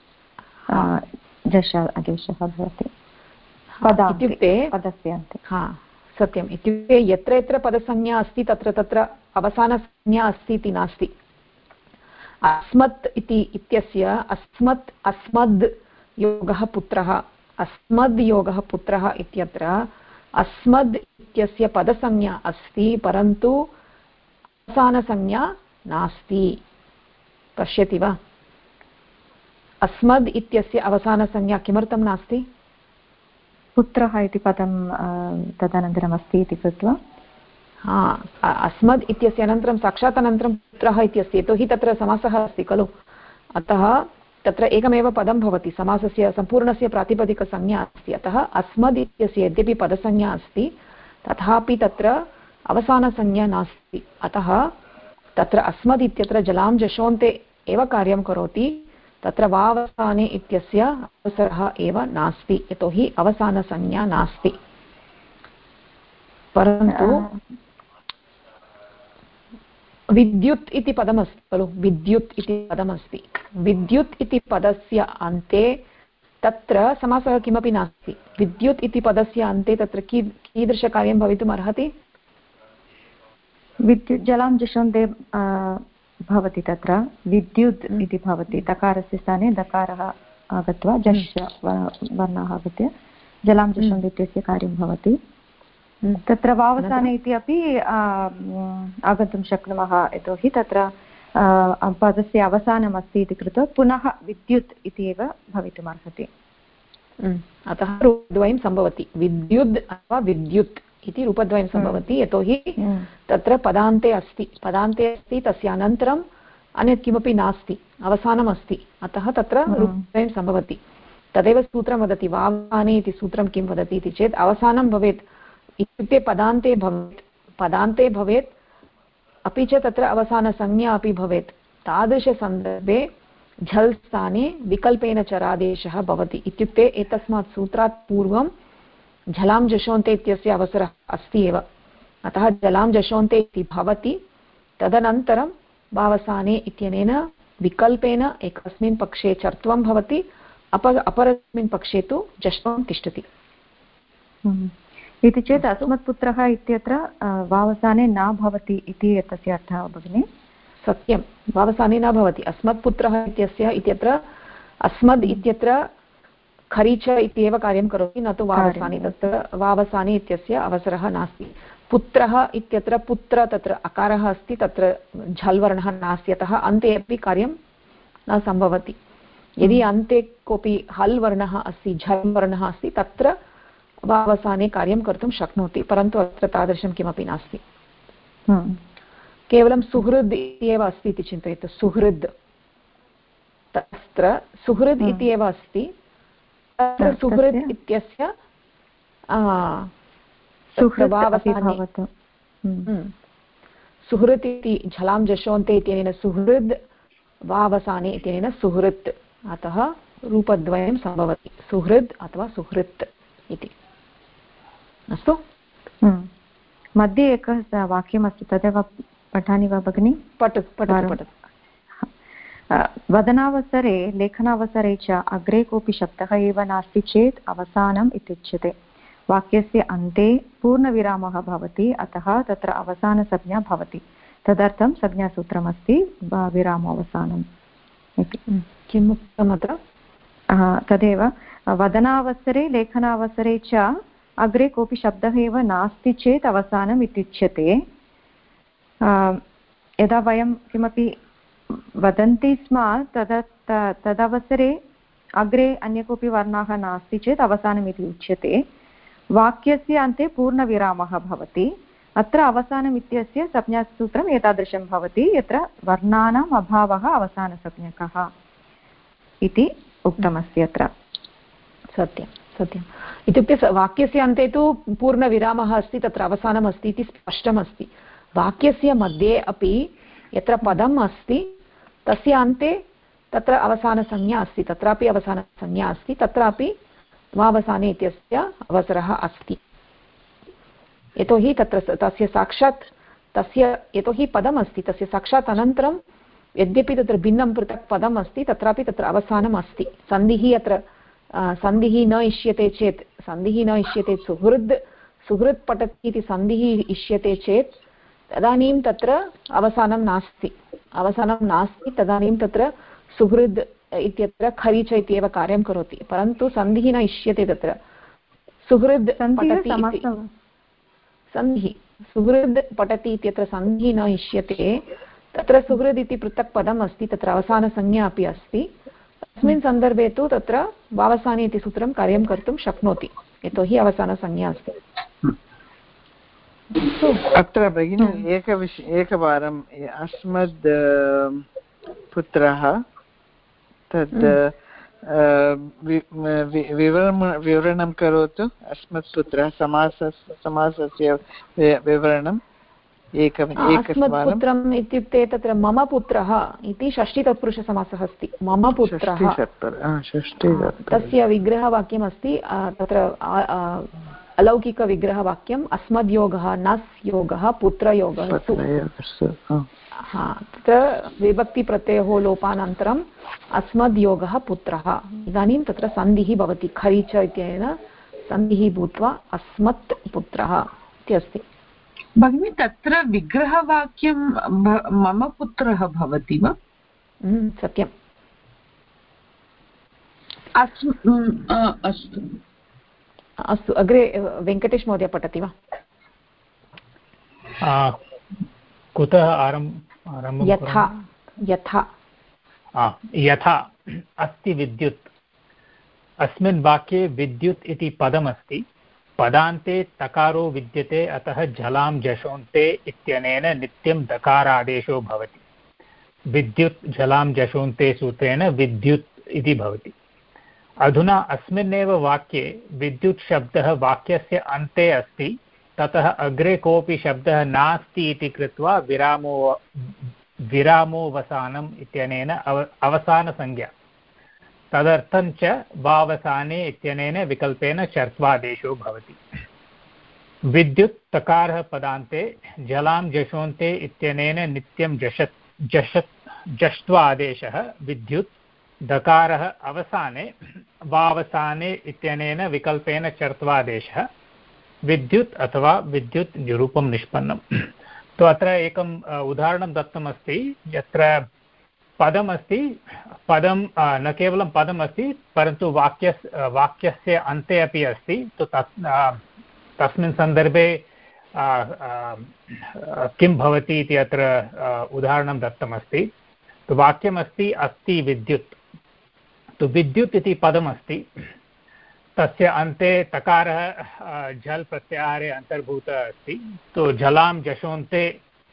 जश् आदेशः भवति इत्युक्ते पदस्य अन्ते सत्यम् इत्युक्ते यत्र यत्र पदसंज्ञा अस्ति तत्र तत्र अवसानसंज्ञा अस्ति इति नास्ति अस्मत् इति इत्यस्य अस्मद् योगः पुत्रः अस्मद् योगः पुत्रः इत्यत्र अस्मद् इत्यस्य पदसंज्ञा अस्ति परन्तु अवसानसंज्ञा नास्ति पश्यति वा अस्मद् इत्यस्य अवसानसंज्ञा किमर्थं नास्ति पुत्रः इति पदं तदनन्तरम् अस्ति इति कृत्वा अस्मद् इत्यस्य अनन्तरं साक्षात् अनन्तरं पुत्रः इत्यस्ति यतोहि तत्र समासः अस्ति खलु अतः तत्र एकमेव पदं भवति समासस्य सम्पूर्णस्य प्रातिपदिकसंज्ञा अस्ति अतः अस्मद् इत्यस्य यद्यपि पदसंज्ञा अस्ति तथापि तत्र अवसानसंज्ञा नास्ति अतः तत्र अस्मद् इत्यत्र जलां जशोन्ते एव कार्यं करोति तत्र वावसाने इत्यस्य अवसरः एव नास्ति यतोहि अवसानसंज्ञा नास्ति परन्तु विद्युत् इति पदमस्ति खलु विद्युत् इति पदमस्ति विद्युत् इति पदस्य अन्ते तत्र समासः किमपि नास्ति विद्युत् इति पदस्य अन्ते तत्र कीदृशकार्यं भवितुम् अर्हति विद्युत् जलां जशोन्ते भवति तत्र विद्युत् इति भवति तकारस्य स्थाने दकारः आगत्वा जश् वर्णः आगत्य जलां जशोन्ते इत्यस्य कार्यं भवति तत्र वावसाने इति अपि आगन्तुं शक्नुमः यतोहि तत्र पदस्य अवसानम् अस्ति इति कृत्वा पुनः विद्युत् इति एव भवितुम् अर्हति अतः रूपद्वयं सम्भवति विद्युत् अथवा विद्युत् इति रूपद्वयं सम्भवति यतोहि तत्र पदान्ते अस्ति तस्य अनन्तरम् अन्यत् किमपि नास्ति अवसानम् अस्ति अतः तत्र रूपद्वयं सम्भवति तदेव सूत्रं वदति वावसाने इति सूत्रं किं वदति इति चेत् अवसानं भवेत् इत्युक्ते पदान्ते भवेत् अपि च तत्र अवसानसंज्ञा अपि भवेत् तादृशसन्दर्भे झल् स्थाने विकल्पेन चरादेशः भवति इत्युक्ते एतस्मात् सूत्रात् पूर्वं झलां जशोन्ते इत्यस्य अवसरः अस्ति एव अतः जलां जशोन्ते इति भवति तदनन्तरं वावसाने इत्यनेन विकल्पेन एकस्मिन् पक्षे चर्त्वं भवति अपरस्मिन् पक्षे तु जश्त्वं तिष्ठति इति चेत् अस्मत्पुत्रः इत्यत्र वावसाने न भवति इति तस्य अर्थः भगिनि सत्यं वावसाने न भवति अस्मत्पुत्रः इत्यत्र अस्मद् इत्यत्र खरीच इत्येव कार्यं करोति न तु वावसाने तत्र वावसाने इत्यस्य अवसरः नास्ति पुत्रः इत्यत्र पुत्र तत्र अकारः अस्ति तत्र झल् वर्णः नास्ति अतः अन्ते अपि कार्यं न सम्भवति यदि अन्ते कोऽपि हल् वर्णः अस्ति झल् वर्णः अस्ति तत्र वावसाने कार्यं कर्तुं शक्नोति परन्तु अत्र तादृशं किमपि नास्ति केवलं सुहृद् इत्येव अस्ति इति चिन्तयतु सुहृद् तत्र सुहृद् इति एव अस्ति तत्र सुहृद् इत्यस्य सुहृत् इति झलां जशोन्ते इत्यनेन सुहृद् वावसाने इत्यनेन सुहृत् अतः रूपद्वयं सम्भवति सुहृद् अथवा सुहृत् इति अस्तु मध्ये एकः वाक्यमस्ति तदेव पठामि वा भगिनि पठतु वदनावसरे लेखनावसरे च अग्रे कोऽपि शब्दः एव नास्ति चेत् अवसानम् इत्युच्यते वाक्यस्य अन्ते पूर्णविरामः भवति अतः तत्र अवसानसंज्ञा भवति तदर्थं संज्ञासूत्रमस्ति विरामोऽवसानम् इति किम् उक्तम् अत्र तदेव वदनावसरे लेखनावसरे च अग्रे कोऽपि शब्दः एव नास्ति चेत् अवसानम् इत्युच्यते। यदा वयं किमपि वदन्ति स्म तदवसरे अग्रे अन्य कोऽपि वर्णः नास्ति चेत् अवसानम् इति उच्यते। वाक्यस्य अन्ते पूर्णविरामः भवति। अत्र अवसानम् इत्यस्य संज्ञासूत्रम् एतादृशं भवति यत्र वर्णानाम् अभावः अवसानसंज्ञकः इति उक्तमस्ति अत्र। सत्यं सत्यम् इत्युक्ते वाक्यस्य अन्ते तु पूर्णविरामः अस्ति, तत्र अवसानम् अस्ति इति स्पष्टमस्ति। वाक्यस्य मध्ये अपि यत्र पदम् अस्ति तस्य अन्ते तत्र अवसानसंज्ञा अस्ति, तत्रापि अवसानसंज्ञा अस्ति, तत्रापि वावसाने इत्यस्य अवसरः अस्ति। यतोहि तत्र तस्य साक्षात् यतोहि पदम् अस्ति तस्य साक्षात् अनन्तरं यद्यपि तत्र भिन्नं पृथक् पदम् अस्ति तत्रापि तत्र अवसानम् अस्ति। सन्धिः अत्र सन्धिः न इष्यते चेत् सुहृद् पठति इति सन्धिः इष्यते चेत् तदानीं तत्र अवसानं नास्ति, तदानीं तत्र सुहृद् इत्यत्र खरीच इत्येव कार्यं करोति। परन्तु सन्धिः न इष्यते, तत्र सुहृद् पठति इत्यत्र सन्धिः न इष्यते, तत्र सुहृद् इति पृथक् पदम् अस्ति, तत्र अवसानसंज्ञा अपि अस्ति। तस्मिन् सन्दर्भे तु तत्र वावसाने इति सूत्रं कार्यं कर्तुं शक्नोति, यतोहि अवसानसंज्ञा अस्ति। अत्र भगिनी एकवारम् अस्मद् पुत्रः तद् विवरणं करोतु। अस्मत् पुत्रः समासस्य विवरणम् अस्मत्पुत्रम् इत्युक्ते तत्र मम पुत्रः इति षष्ठीतत्पुरुषसमासः अस्ति। मम पुत्रः तस्य विग्रहवाक्यमस्ति, तत्र अलौकिकविग्रहवाक्यम् अस्मद्योगः नस् योगः पुत्रयोगः। तत्र विभक्तिप्रत्ययोः लोपानन्तरम् अस्मद्योगः पुत्रः। इदानीं तत्र सन्धिः भवति, खरीच इत्यनेन सन्धिः भूत्वा अस्मत् पुत्रः इति अस्ति। भगिनी तत्र विग्रहवाक्यं मम पुत्रः भवति वा? सत्यम्। अस्तु अग्रे वेङ्कटेश महोदय पठति वा? कुतः आरम्भं? यथा अस्ति विद्युत्। अस्मिन् वाक्ये विद्युत् इति पदमस्ति। पदान्ते तकारो विद्यते, अतः झलां जशोन्ते इत्यनेन नित्यं दकारादेशो भवति। विद्युत् झलां जशोन्ते सूत्रेण विद्युत् इति भवति। अधुना अस्मिन्नेव वाक्ये विद्युत् शब्दः वाक्यस्य अन्ते अस्ति, ततः अग्रे कोऽपि शब्दः नास्ति इति कृत्वा विरामोवसानम् इत्यनेन अवसानसंज्ञा, तदर्थं च वावसाने इत्यनेन विकल्पेन चर्त्वादेशो भवति। विद्युत् तकारः पदान्ते, जलां जशोन्ते इत्यनेन नित्यं जष्ट्वा आदेशः। विद्युत् दकारः अवसाने, वावसाने इत्यनेन विकल्पेन चर्त्वादेशः। विद्युत् अथवा विद्युत् निरूपं निष्पन्नम्। तो अत्र एकम् उदाहरणं दत्तमस्ति, यत्र पदमस्ति, पदं न केवलं पदमस्ति परन्तु वाक्यस्य अन्ते अपि अस्ति। तो तस्मिन् सन्दर्भे किं भवति इति अत्र उदाहरणं दत्तमस्ति। तो वाक्यमस्ति अस्ति विद्युत्। तो विद्युत् इति पदमस्ति, तस्य अन्ते तकारः झल् प्रत्याहारे अन्तर्भूतः अस्ति। तो झलां जशोन्ते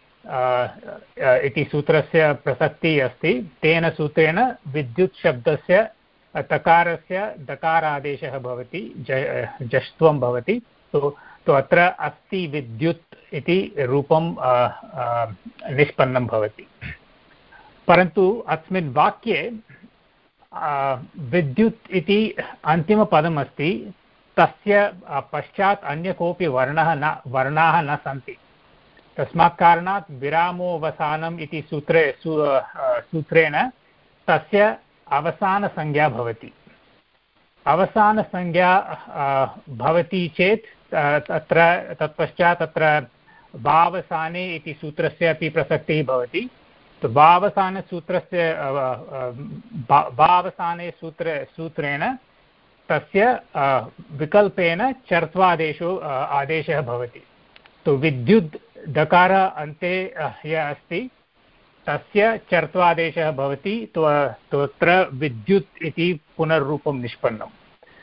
इति सूत्रस्य प्रसक्तिः अस्ति। तेन सूत्रेण विद्युत् शब्दस्य तकारस्य दकारादेशः भवति, जष्ट्वं भवति। तो अत्र अस्ति विद्युत् इति रूपं निष्पन्नं भवति। परन्तु अस्मिन् वाक्ये विद्युत् इति अन्तिमपदमस्ति, तस्य पश्चात् अन्य कोऽपि वर्णाः न सन्ति। तस्मात् कारणात् विरामोवसानम् इति सूत्रेण तस्य अवसानसंज्ञा भवति। अवसानसंज्ञा भवति चेत् तत्र तत्पश्चात् तत्र वावसाने इति सूत्रस्य अपि प्रसक्तिः भवति। तो वावसाने सूत्रेण तस्य विकल्पेन चर्त्वादेशो आदेशः भवति। तु विद्युत् दकार अन्ते यः अस्ति तस्य चर्त्वादेशः भवति। तत्र विद्युत् इति पुनर्रूपं निष्पन्नम्।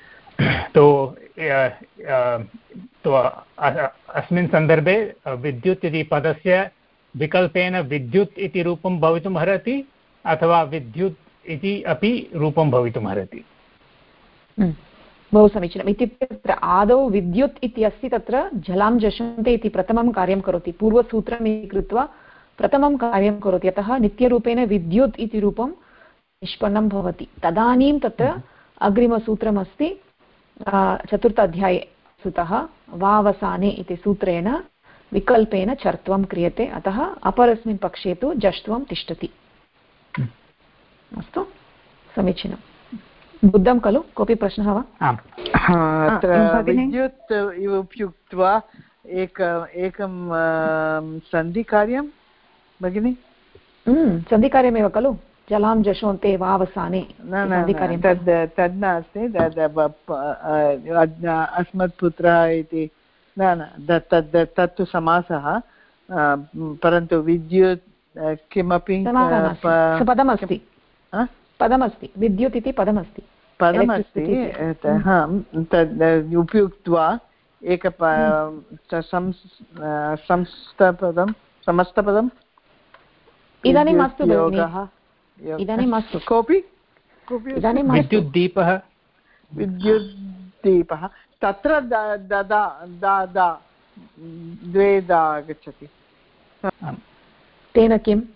अस्मिन् सन्दर्भे विद्युत् इति पदस्य विकल्पेन विद्युत् इति रूपं भवितुम् अर्हति अथवा विद्युत् इति अपि रूपं भवितुम् अर्हति। बहु समीचीनम्। इत्युक्ते तत्र आदौ विद्युत् इति अस्ति, तत्र जलां जशन्ते इति प्रथमं कार्यं करोति, पूर्वसूत्रम् इति कृत्वा प्रथमं कार्यं करोति, अतः नित्यरूपेण विद्युत् इति रूपं निष्पन्नं भवति। तदानीं तत्र अग्रिमसूत्रमस्ति चतुर्थ अध्याये सुतः वावसाने इति सूत्रेण विकल्पेन चर्त्वं क्रियते, अतः अपरस्मिन् पक्षे तु जष्ट्वं तिष्ठति। अस्तु, समीचीनं। बुद्धं खलु? कोऽपि प्रश्नः वा? अत्र विद्युत् उपयुक्त्वा एकं सन्धिकार्यं भगिनि? सन्धिकार्यमेव खलु, जलां जशोन्ते वावसाने। तद् नास्ति, अस्मत् पुत्रः इति न, तत्तु समासः, परन्तु विद्युत् किमपि पदमस्ति, पदमस्ति, विद्युत् इति पदमस्ति, तद् उपयुक्त्वा समस्तपदम् इदानीं मास्तु, इदानीं मास्तु, कोऽपि विद्युद्दीपः, विद्युद्दीपः तत्र द्वे दा आगच्छति। तेन किं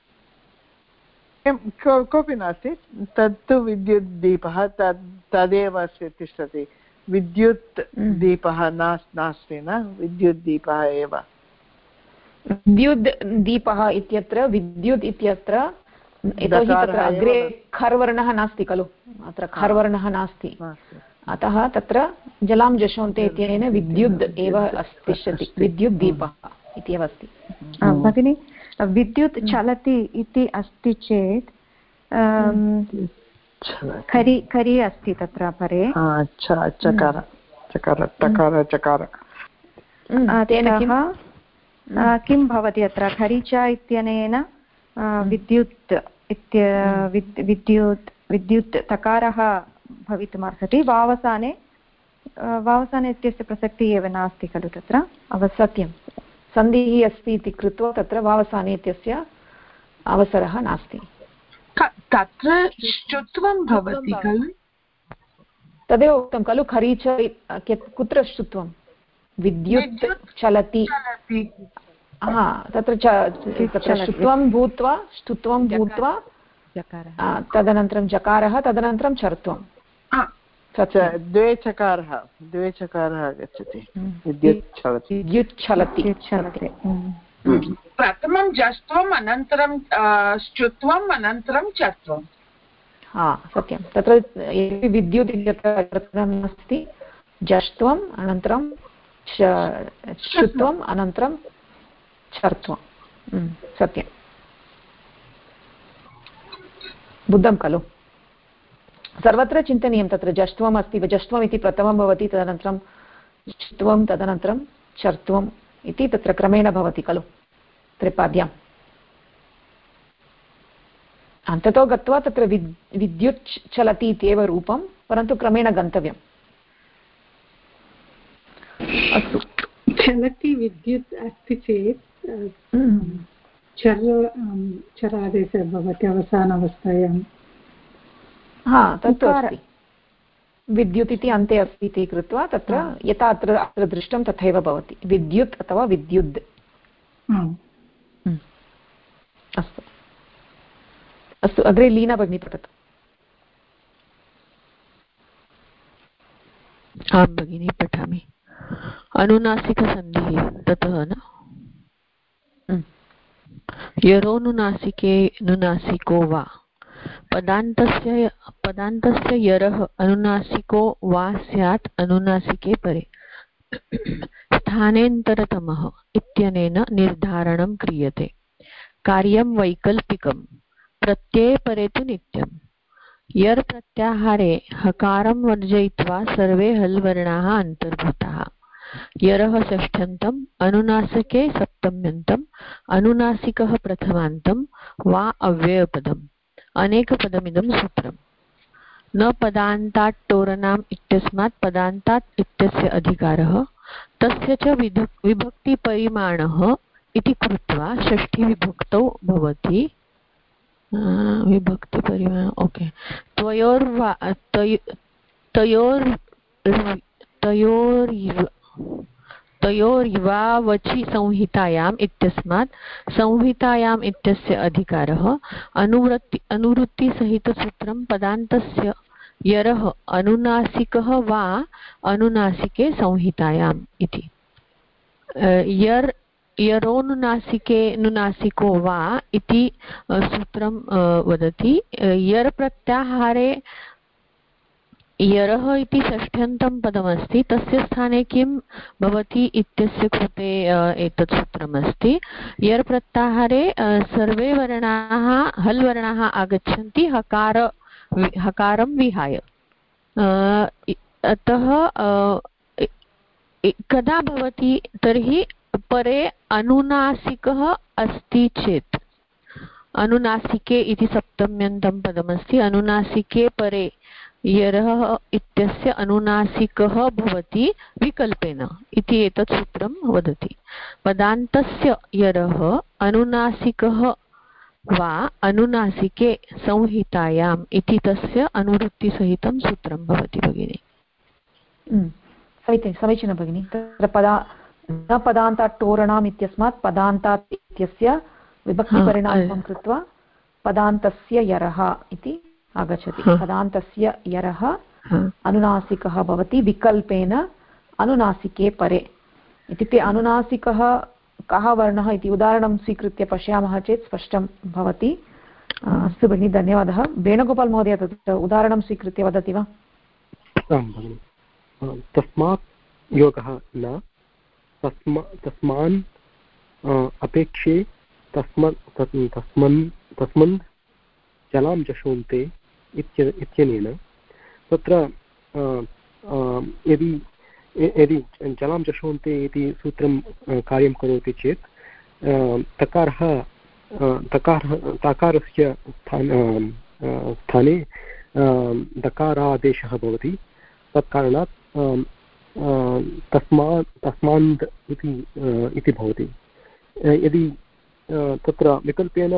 कोऽपि नास्ति, तत्तु विद्युद्दीपः तदेव तिष्ठति। विद्युत् दीपः नास्ति, न विद्युद्दीपः एव। विद्युद् दीपः इत्यत्र विद्युत् इत्यत्र यतोहि तत्र अग्रे खर्वर्णः नास्ति खलु, अत्र खर्वर्णः नास्ति, अतः तत्र जलां जशोन्ते इत्यनेन विद्युद् एव तिष्ठति, विद्युत् दीपः इत्येव अस्ति। भगिनि, विद्युत् चलति इति अस्ति चेत् खरि अस्ति तत्र परे, किं भवति अत्र खरिच इत्यनेन विद्युत् तकारः भवितुमर्हति। वावसाने इत्यस्य प्रसक्तिः एव नास्ति खलु तत्र। सत्यं, सन्धिः अस्ति इति कृत्वा तत्र वावसाने इत्यस्य अवसरः नास्ति। तत्र ष्टुत्वं भवति खलु, तदेव उक्तं खलु, खरीच कुत्र ष्टुत्वं? विद्युत् चलति, तत्र ष्टुत्वं भूत्वा तदनन्तरं जकारः, तदनन्तरं चर्त्वं, द्वे चकारः आगच्छति। विद्युत् चलति। प्रथमं जष्ट्वम् अनन्तरं ष्टुत्वम् अनन्तरं चर्त्वं। सत्यं, तत्र विद्युत् इत्यत्र नास्ति, जष्ट्वम् अनन्तरं ष्टुत्वम् अनन्तरं चर्त्वं। सत्यं, बुद्धं खलु? सर्वत्र चिन्तनीयं, तत्र जष्ट्वम् अस्ति, जष्ट्वम् इति प्रथमं भवति, तदनन्तरं ष्टुत्वं, तदनन्तरं चर्त्वम् इति तत्र क्रमेण भवति खलु त्रिपाद्याम्। अन्ततो गत्वा तत्र विद्युत् चलति इत्येव रूपं, परन्तु क्रमेण गन्तव्यम्। अस्तु, चलति विद्युत् अस्ति चेत् चरादेशः भवति अवसानावस्थायां। तत्तु अस्ति, विद्युत् इति अन्ते अस्ति इति कृत्वा तत्र यथा अत्र दृष्टं तथैव भवति, विद्युत् अथवा विद्युद्। अस्तु अस्तु, अग्रे लीना भगिनी पठतु। आं भगिनी पठामि। अनुनासिकसन्धिः ततः न यरोनुनासिके नुनासिको वा पदान्तस्य यरः अनुनासिको वा स्यात् अनुनासिके परे स्थानेन्तरतमः इत्यनेन निर्धारणं क्रियते। कार्यं वैकल्पिकं, प्रत्यये परे तु नित्यं। यर् प्रत्याहारे हकारं वर्जयित्वा सर्वे हल् वर्णाः अन्तर्भूताः। यरः षष्ठ्यन्तम्, अनुनासिके सप्तम्यन्तम्, अनुनासिकः प्रथमान्तं वा अव्ययपदम्। अनेकपदमिदं सूत्रम्। न पदान्तात् टोरणाम् इत्यस्मात् पदान्तात् इत्यस्य अधिकारः तस्य च विभक्तिपरिमाणः इति कृत्वा षष्ठीविभक्तौ भवति। विभक्तिपरिमाण ओके। तयोर्वावचि संहितायाम् इत्यस्मात् संहितायाम् इत्यस्य अधिकारः अनुवृत्तिसहितसूत्रं पदान्तस्य यरः अनुनासिकः वा अनुनासिके संहितायाम् इति। यरोनुनासिके नुनासिको वा इति सूत्रं वदति। यर् प्रत्याहारे यरः इति षष्ठ्यन्तं पदमस्ति, तस्य स्थाने किं भवति इत्यस्य कृते एतत् सूत्रमस्ति। यर् प्रत्याहारे सर्वे वर्णाः हल् वर्णाः आगच्छन्ति हकारं विहाय। अतः कदा भवति तर्हि परे अनुनासिकः अस्ति चेत्। अनुनासिके इति सप्तम्यन्तं पदमस्ति। अनुनासिके परे यरः इत्यस्य अनुनासिकः भवति विकल्पेन इति एतत् सूत्रं वदति। पदान्तस्य यरः अनुनासिकः वा अनुनासिके संहितायाम् इति तस्य अनुवृत्तिसहितं सूत्रं भवति भगिनि। समीचीनं भगिनि। तत्र न पदान्तात् टोरणाम् इत्यस्मात् पदान्तात् इत्यस्य विभक्तिपरिणामं कृत्वा पदान्तस्य यरः इति आगच्छति। पदान्तस्य यरः अनुनासिकः भवति विकल्पेन अनुनासिके परे। इत्युक्ते अनुनासिकः कः वर्णः इति उदाहरणं स्वीकृत्य पश्यामः चेत् स्पष्टं भवति। अस्तु भगिनि, धन्यवादः। वेणुगोपाल् महोदय तत्र उदाहरणं स्वीकृत्य वदति वा? तस्मात् योगः न तस्मान् अपेक्षे तस्मन् जलां जशोन्ते इत्यनेन तत्र यदि जलां जशोन्ते इति सूत्रं कार्यं करोति चेत् तकारस्य स्थाने दकारादेशः भवति। तत्कारणात् तस्मात् इति भवति। यदि तत्र विकल्पेन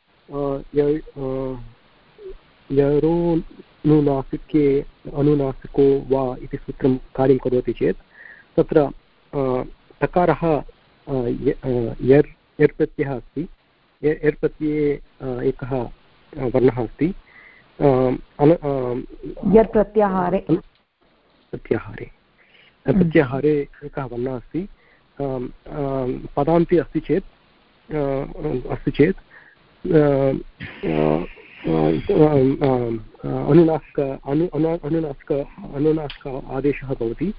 यरोनुनासिके अनुनासिको वा इति सूत्रं कार्यं करोति चेत् तत्र तकारः यर् प्रत्ययः अस्ति। यर् प्रत्यये एकः वर्णः अस्ति। यर् प्रत्याहारे एकः वर्णः अस्ति। पदान्ते अस्ति चेत् अनुनासिक आदेशः भवति।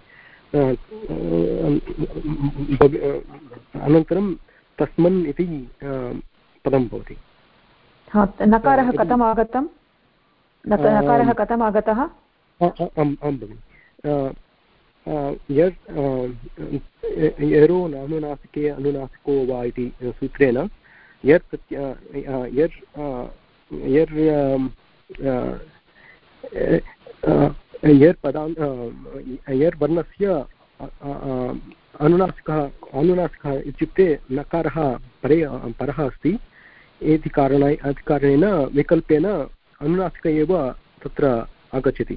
अनन्तरं तस्मन् इति पदं भवति। नकारः कथम् आगतं? नकारः कथम् आगतः? आं भगिनि। यरो अनुनासिके अनुनासिको वा इति सूत्रेण यर् वर्णस्य अनुनासिकः इत्युक्ते नकारः परः अस्ति। इति कारणेन विकल्पेन अनुनासिक एव तत्र आगच्छति।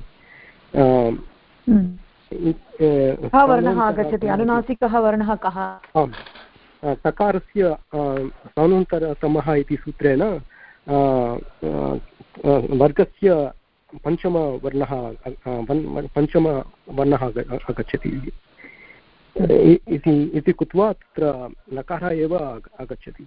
कः वर्णः आगच्छति? अनुनासिकः वर्णः कः? आम्, तकारस्य सानन्तरतमः इति सूत्रेण वर्गस्य पञ्चमवर्णः आगच्छति इति कृत्वा तत्र नकारः एव आगच्छति।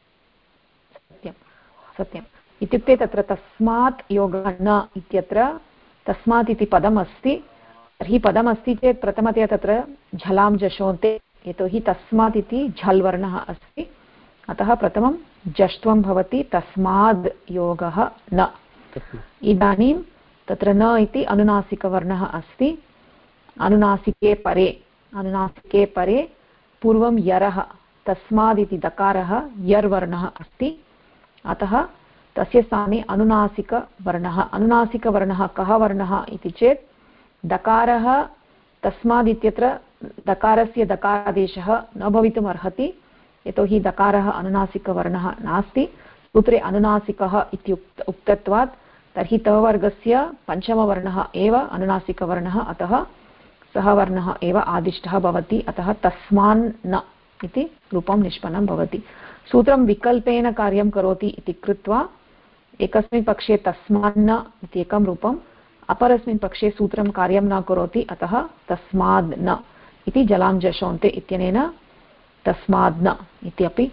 सत्यम्। इत्युक्ते तत्र तस्मात् योगः न इत्यत्र तस्मात् इति पदम् अस्ति। तर्हि पदमस्ति चेत् प्रथमतया तत्र झलां जशोन्ते, यतोहि तस्मात् इति झल् वर्णः अस्ति। अतः प्रथमं जष्ट्वं भवति, तस्माद् योगः न। इदानीं तत्र न इति अनुनासिकवर्णः अस्ति। अनुनासिके परे पूर्वं यरः तस्मादिति दकारः यर्वर्णः अस्ति, अतः तस्य स्थाने अनुनासिकवर्णः कः वर्णः इति चेत् दकारः तस्मादित्यत्र दकारस्य दकारादेशः न भवितुम् अर्हति, यतोहि दकारः अनुनासिकवर्णः नास्ति। सूत्रे अनुनासिकः इति उक्तत्वात् तर्हि तवर्गस्य पञ्चमवर्णः एव अनुनासिकवर्णः, अतः सः वर्णः एव आदिष्टः भवति, अतः तस्मान्न इति रूपं निष्पन्नं भवति। सूत्रं विकल्पेन कार्यं करोति इति कृत्वा एकस्मिन् पक्षे तस्मान्न इति एकं रूपम्, अपरस्मिन् पक्षे सूत्रं कार्यं न करोति, अतः तस्माद् न इति जलां जशोन्ते इत्यनेन तस्माद् न इत्यपि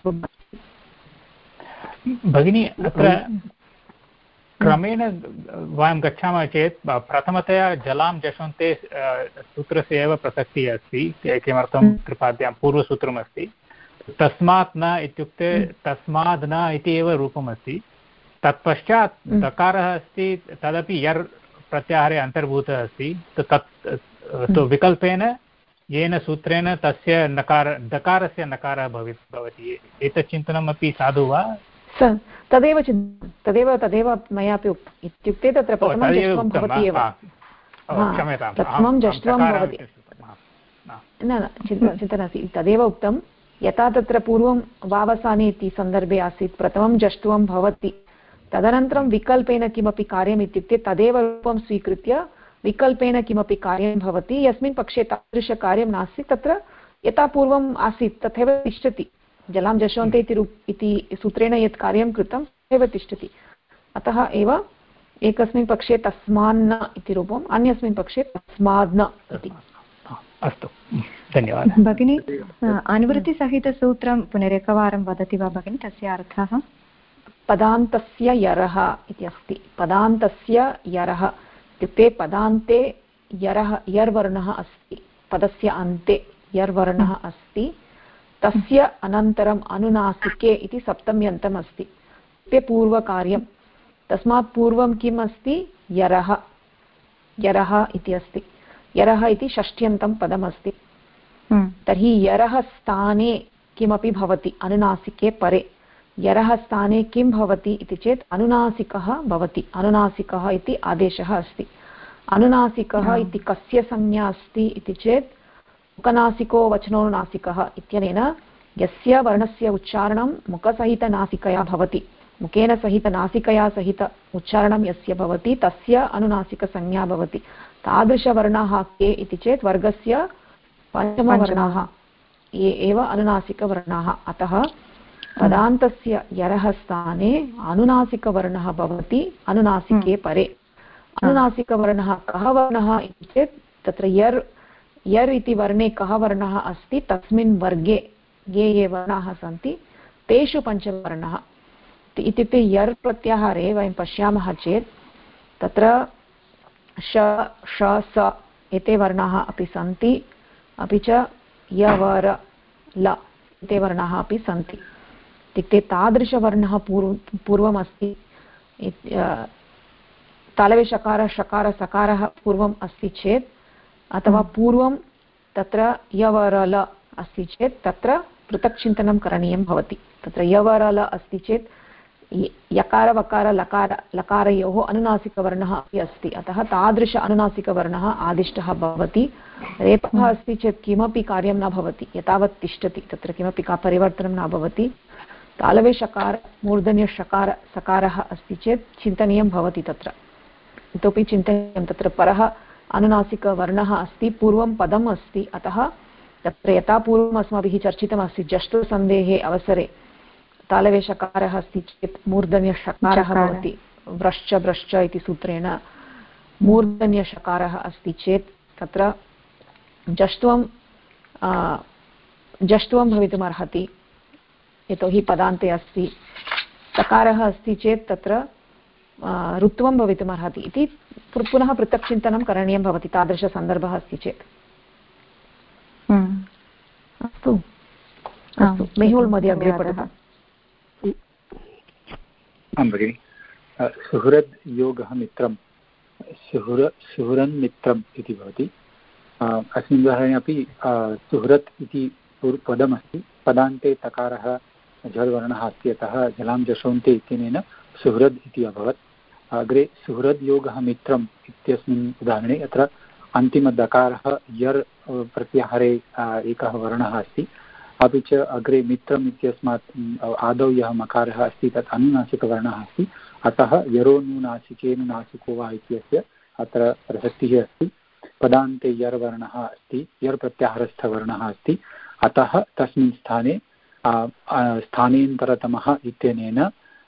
भगिनी। अत्र क्रमेण वयं गच्छामः चेत् प्रथमतया जलां जशन्ते सूत्रस्य एव प्रसक्तिः अस्ति। किमर्थं त्रिपाद्यां पूर्वसूत्रमस्ति तस्मात् न इत्युक्ते तस्माद् न इति एव रूपमस्ति। तत्पश्चात् दकारः अस्ति, तदपि यर् प्रत्याहारे अन्तर्भूतः अस्ति। तत् विकल्पेन येन सूत्रेण तस्य दकारस्य नकारः भवति। एतत् चिन्तनमपि साधु वा? तदेव मयापि उक्तम्। इत्युक्ते तत्र प्रथमं जष्ट्वं भवति एव, प्रथमं जष्ट्वं भवति। न चिन्ता नास्ति, तदेव उक्तं। यथा तत्र पूर्वं वावसाने इति सन्दर्भे आसीत्, प्रथमं जष्ट्वं भवति, तदनन्तरं विकल्पेन किमपि कार्यम् इत्युक्ते तदेव रूपं स्वीकृत्य विकल्पेन किमपि कार्यं भवति। यस्मिन् पक्षे तादृशकार्यं नास्ति तत्र यथा पूर्वम् आसीत् तथैव तिष्ठति। जलां जशन्ते इति सूत्रेण यत् कार्यं कृतं तथैव तिष्ठति। अतः एव एकस्मिन् पक्षे तस्मान्न इति रूपम्, अन्यस्मिन् पक्षे तस्माद् न इति। अस्तु, धन्यवादः भगिनी। अनुवृत्तिसहितसूत्रं पुनरेकवारं वदति वा भगिनी, तस्य अर्थः? पदान्तस्य यरः इति अस्ति। पदान्तस्य यरः इत्युक्ते पदान्ते यर्वर्णः अस्ति, पदस्य अन्ते यर्वर्णः अस्ति, तस्य अनन्तरम् अनुनासिके इति सप्तम्यन्तम् अस्ति। ते पूर्वकार्यं, तस्मात् पूर्वं किम् अस्ति? यरः इति अस्ति। यरः इति षष्ट्यन्तं पदमस्ति। तर्हि यरः स्थाने किमपि भवति अनुनासिके परे, यरः स्थाने किं भवति इति चेत् अनुनासिकः भवति। अनुनासिकः इति आदेशः अस्ति। अनुनासिकः इति कस्य संज्ञा अस्ति इति चेत् मुखनासिको वचनोनुनासिकः इत्यनेन यस्य वर्णस्य उच्चारणं मुखसहितनासिकया भवति, मुखेन सहित नासिकया सहित उच्चारणं यस्य भवति तस्य अनुनासिकसंज्ञा भवति। तादृशवर्णाः के इति चेत् वर्गस्य पञ्चमवर्णाः ये एव अनुनासिकवर्णाः। अतः पदान्तस्य यरः स्थाने अनुनासिकवर्णः भवति अनुनासिके परे। अनुनासिकवर्णः कः वर्णः इति चेत् तत्र यर् इति वर्णे कः वर्णः अस्ति, तस्मिन् वर्गे ये वर्णाः सन्ति तेषु पञ्चवर्णः। इत्युक्ते यर् प्रत्याहारे वयं पश्यामः चेत् तत्र श स एते वर्णाः अपि सन्ति, अपि च यवर ल एते वर्णाः अपि सन्ति। इत्युक्ते तादृशवर्णः पूर्वमस्ति। तालवे शकार शकार सकारः पूर्वम् अस्ति चेत्, अथवा पूर्वं तत्र यवरल अस्ति चेत् तत्र पृथक् चिन्तनं करणीयं भवति। तत्र यवरल अस्ति चेत् यकार वकार लकारयोः अनुनासिकवर्णः अपि अस्ति, अतः तादृश अनुनासिकवर्णः आदिष्टः भवति। रेपः अस्ति चेत् किमपि कार्यं न भवति, एतावत् तिष्ठति, तत्र किमपि परिवर्तनं न भवति। तालवे शकार मूर्धन्य शकार सकारः अस्ति चेत् चिन्तनीयं भवति, तत्र इतोपि चिन्तनीयं। तत्र परः अनुनासिकवर्णः अस्ति, पूर्वं पदम् अस्ति, अतः तत्र यथा पूर्वम् अस्माभिः चर्चितमस्ति जष्टुसन्धेः अवसरे तालवे शकारः अस्ति चेत् मूर्धन्यशकारः भवति। व्रश्च भ्रश्च इति सूत्रेण मूर्धन्यशकारः अस्ति चेत् तत्र जष्ट्वं भवितुमर्हति, यतोहि पदान्ते अस्ति। सकारः अस्ति चेत् तत्र ऋत्वं भवितुमर्हति इति पुनः पृथक् चिन्तनं करणीयं भवति तादृशसन्दर्भः अस्ति चेत्। अस्तु अस्तु, मेहुल् महोदय अग्रे पठतु। आं भगिनि। सुहृद् योगः मित्रं सुहृन् मित्रम् इति भवति। अस्मिन् उदाहरणे अपि सुहृत् इति पदमस्ति, पदान्ते तकारः झल्वर्णः अस्ति, अतः जलां जशोन्ते इत्यनेन सुहृद् इति अभवत्। अग्रे सुहृद् योगः मित्रम् इत्यस्मिन् उदाहरणे अत्र अन्तिमदकारः यर् प्रत्याहारे एकः वर्णः अस्ति, अपि च अग्रे मित्रम् इत्यस्मात् आदौ यः मकारः अस्ति तत् अनुनासिकवर्णः अस्ति, अतः यरोनुनासिकेनुनासिको वा इत्यस्य अत्र प्रसक्तिः अस्ति। पदान्ते यर् वर्णः अस्ति, यर् प्रत्याहारस्थवर्णः अस्ति, अतः तस्मिन् स्थाने स्थानेन्तरतमः इत्यनेन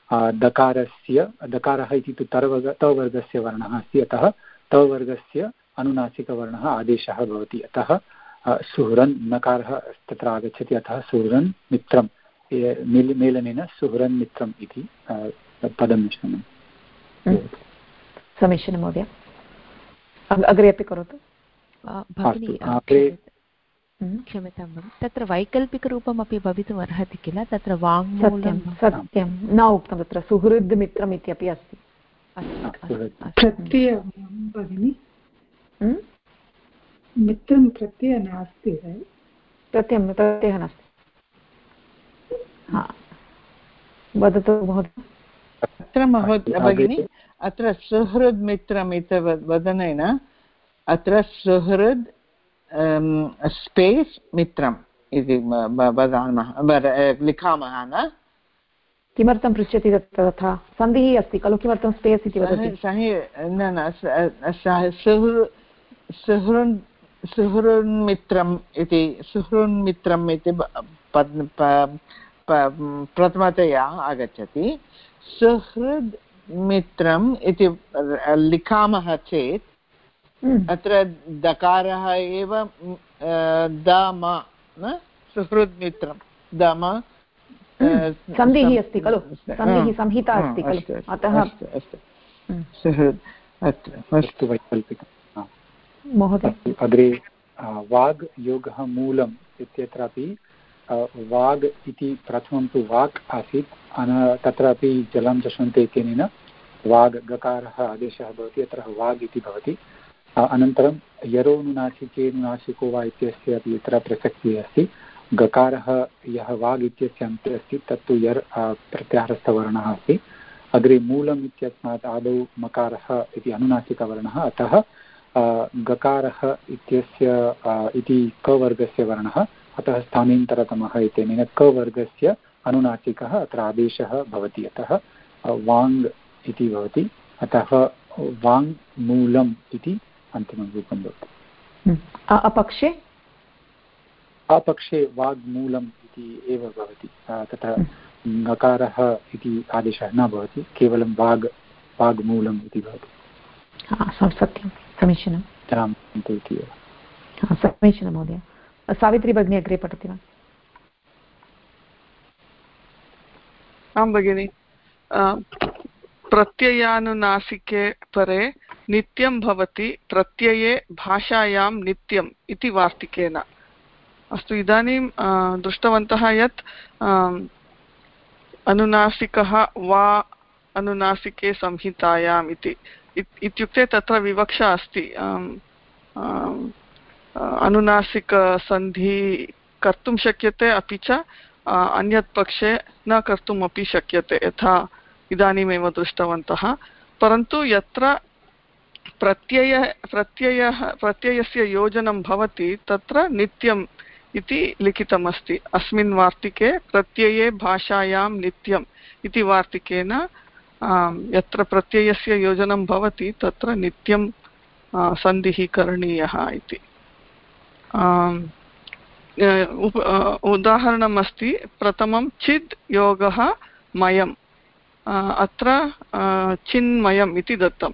दकारः इति तु तवर्गस्य वर्णः अस्ति, अतः तवर्गस्य अनुनासिकवर्णः आदेशः भवति, अतः सुहृन् नकारः तत्र आगच्छति, अतः सुहृन् मित्रं मेलनेन सुहृन् मित्रम् इति पदमिश्रणं। समीचीनं महोदय, अग्रे अपि करोतु। क्षम्यतां भगिनि, तत्र वैकल्पिकरूपमपि भवितुम् अर्हति किल, तत्र वाङ्मूलं सत्यं न उक्तं, तत्र सुहृद् मित्रम् इत्यपि अस्ति। प्रत्ययं भगिनि, मित्रं प्रत्ययः नास्ति, प्रत्ययः नास्ति। वदतु महोदय। अत्र भगिनि, अत्र सुहृद् मित्रम् इति वदनेन अत्र सुहृद् स्पेस् मित्रम् इति वदामः, लिखामः न? किमर्थं पृच्छति तथा? सन्धिः अस्ति खलु, किमर्थं स्पेस् इति वदति? सुहृन्मित्रम् इति प्रथमतया आगच्छति। सुहृद् मित्रम् इति लिखामः चेत् अत्र दकारः एव दम, सुहृद् मित्रं दम सन्धिः अस्ति खलु, सन्धिः संहिता अस्ति खलु, अतः सुहृद् अस्तु वैकल्पिकं महोदय। अग्रे वाग् योगः मूलम् इत्यत्रापि वाग् इति प्रथमं तु वाक् आसीत्, तत्रापि जलं जशन्ते इत्यनेन वाग् गकारः आदेशः भवति, अत्र वाग् इति भवति। अनन्तरं यरोनुनासिकेनुनासिको वा इत्यस्य अपि यत्र प्रसक्तिः अस्ति। गकारः यः वाग् इत्यस्य अन्ते अस्ति तत्तु यर् प्रत्याहारस्थवर्णः अस्ति। अग्रे मूलम् इत्यस्मात् आदौ मकारः इति अनुनासिकवर्णः, अतः गकारः इत्यस्य इति कवर्गस्य वर्णः, अतः स्थानेन्तरतमः इत्यनेन कवर्गस्य अनुनासिकः अत्र आदेशः भवति, अतः वाङ् इति भवति, अतः वाङ् मूलम् इति अन्तिमं रूपं भवति। अपक्षे वाग्मूलम् इति एव भवति, तथा गकारः इति आदेशः न भवति, केवलं वाग्मूलम् इति भवति। सत्यं, समीचीनं, समीचीनं महोदय। सावित्री भगिनी अग्रे पठति वा? आं भगिनि, प्रत्ययानुनासिके परे नित्यं भवति, प्रत्यये भाषायां नित्यम् इति वार्तिकेन। अस्तु, इदानीं दृष्टवन्तः यत् अनुनासिकः वा अनुनासिके संहितायाम् इत्युक्ते तत्र विवक्षा अस्ति, अनुनासिकसन्धि कर्तुं शक्यते, अपि च अन्यत् पक्षे न कर्तुमपि शक्यते, यथा इदानीमेव दृष्टवन्तः। परन्तु यत्र प्रत्ययस्य योजनं भवति तत्र नित्यम् इति लिखितमस्ति। अस्मिन् वार्तिके प्रत्यये भाषायां नित्यम् इति वार्तिकेन यत्र प्रत्ययस्य योजनं भवति तत्र नित्यं सन्धिः करणीयः इति। उदाहरणम् अस्ति, प्रथमं चिद् योगः मयम्, अत्र चिन्मयम् इति दत्तम्,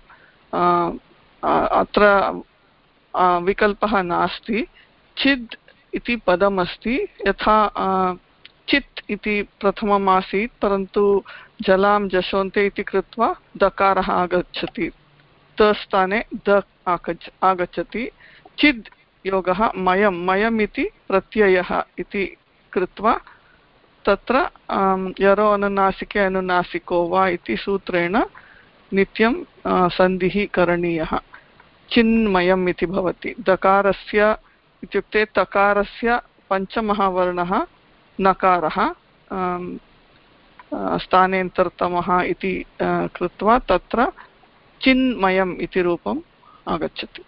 अत्र विकल्पः नास्ति। चिद् इति पदमस्ति, यथा चित् इति प्रथमम् आसीत्, परन्तु जलां जशोन्ते इति कृत्वा दकारः आगच्छति, तस्थाने द आगच्छति। चिद् योगः मयम्, मयम् इति प्रत्ययः इति कृत्वा तत्र यरो अनुनासिके अनुनासिको वा इति सूत्रेण नित्यं सन्धिः करणीयः। चिन्मयम् इति भवति। दकारस्य इत्युक्ते तकारस्य पञ्चमः वर्णः नकारः स्थानेन्तरतमः इति कृत्वा तत्र चिन्मयम् इति रूपम् आगच्छति।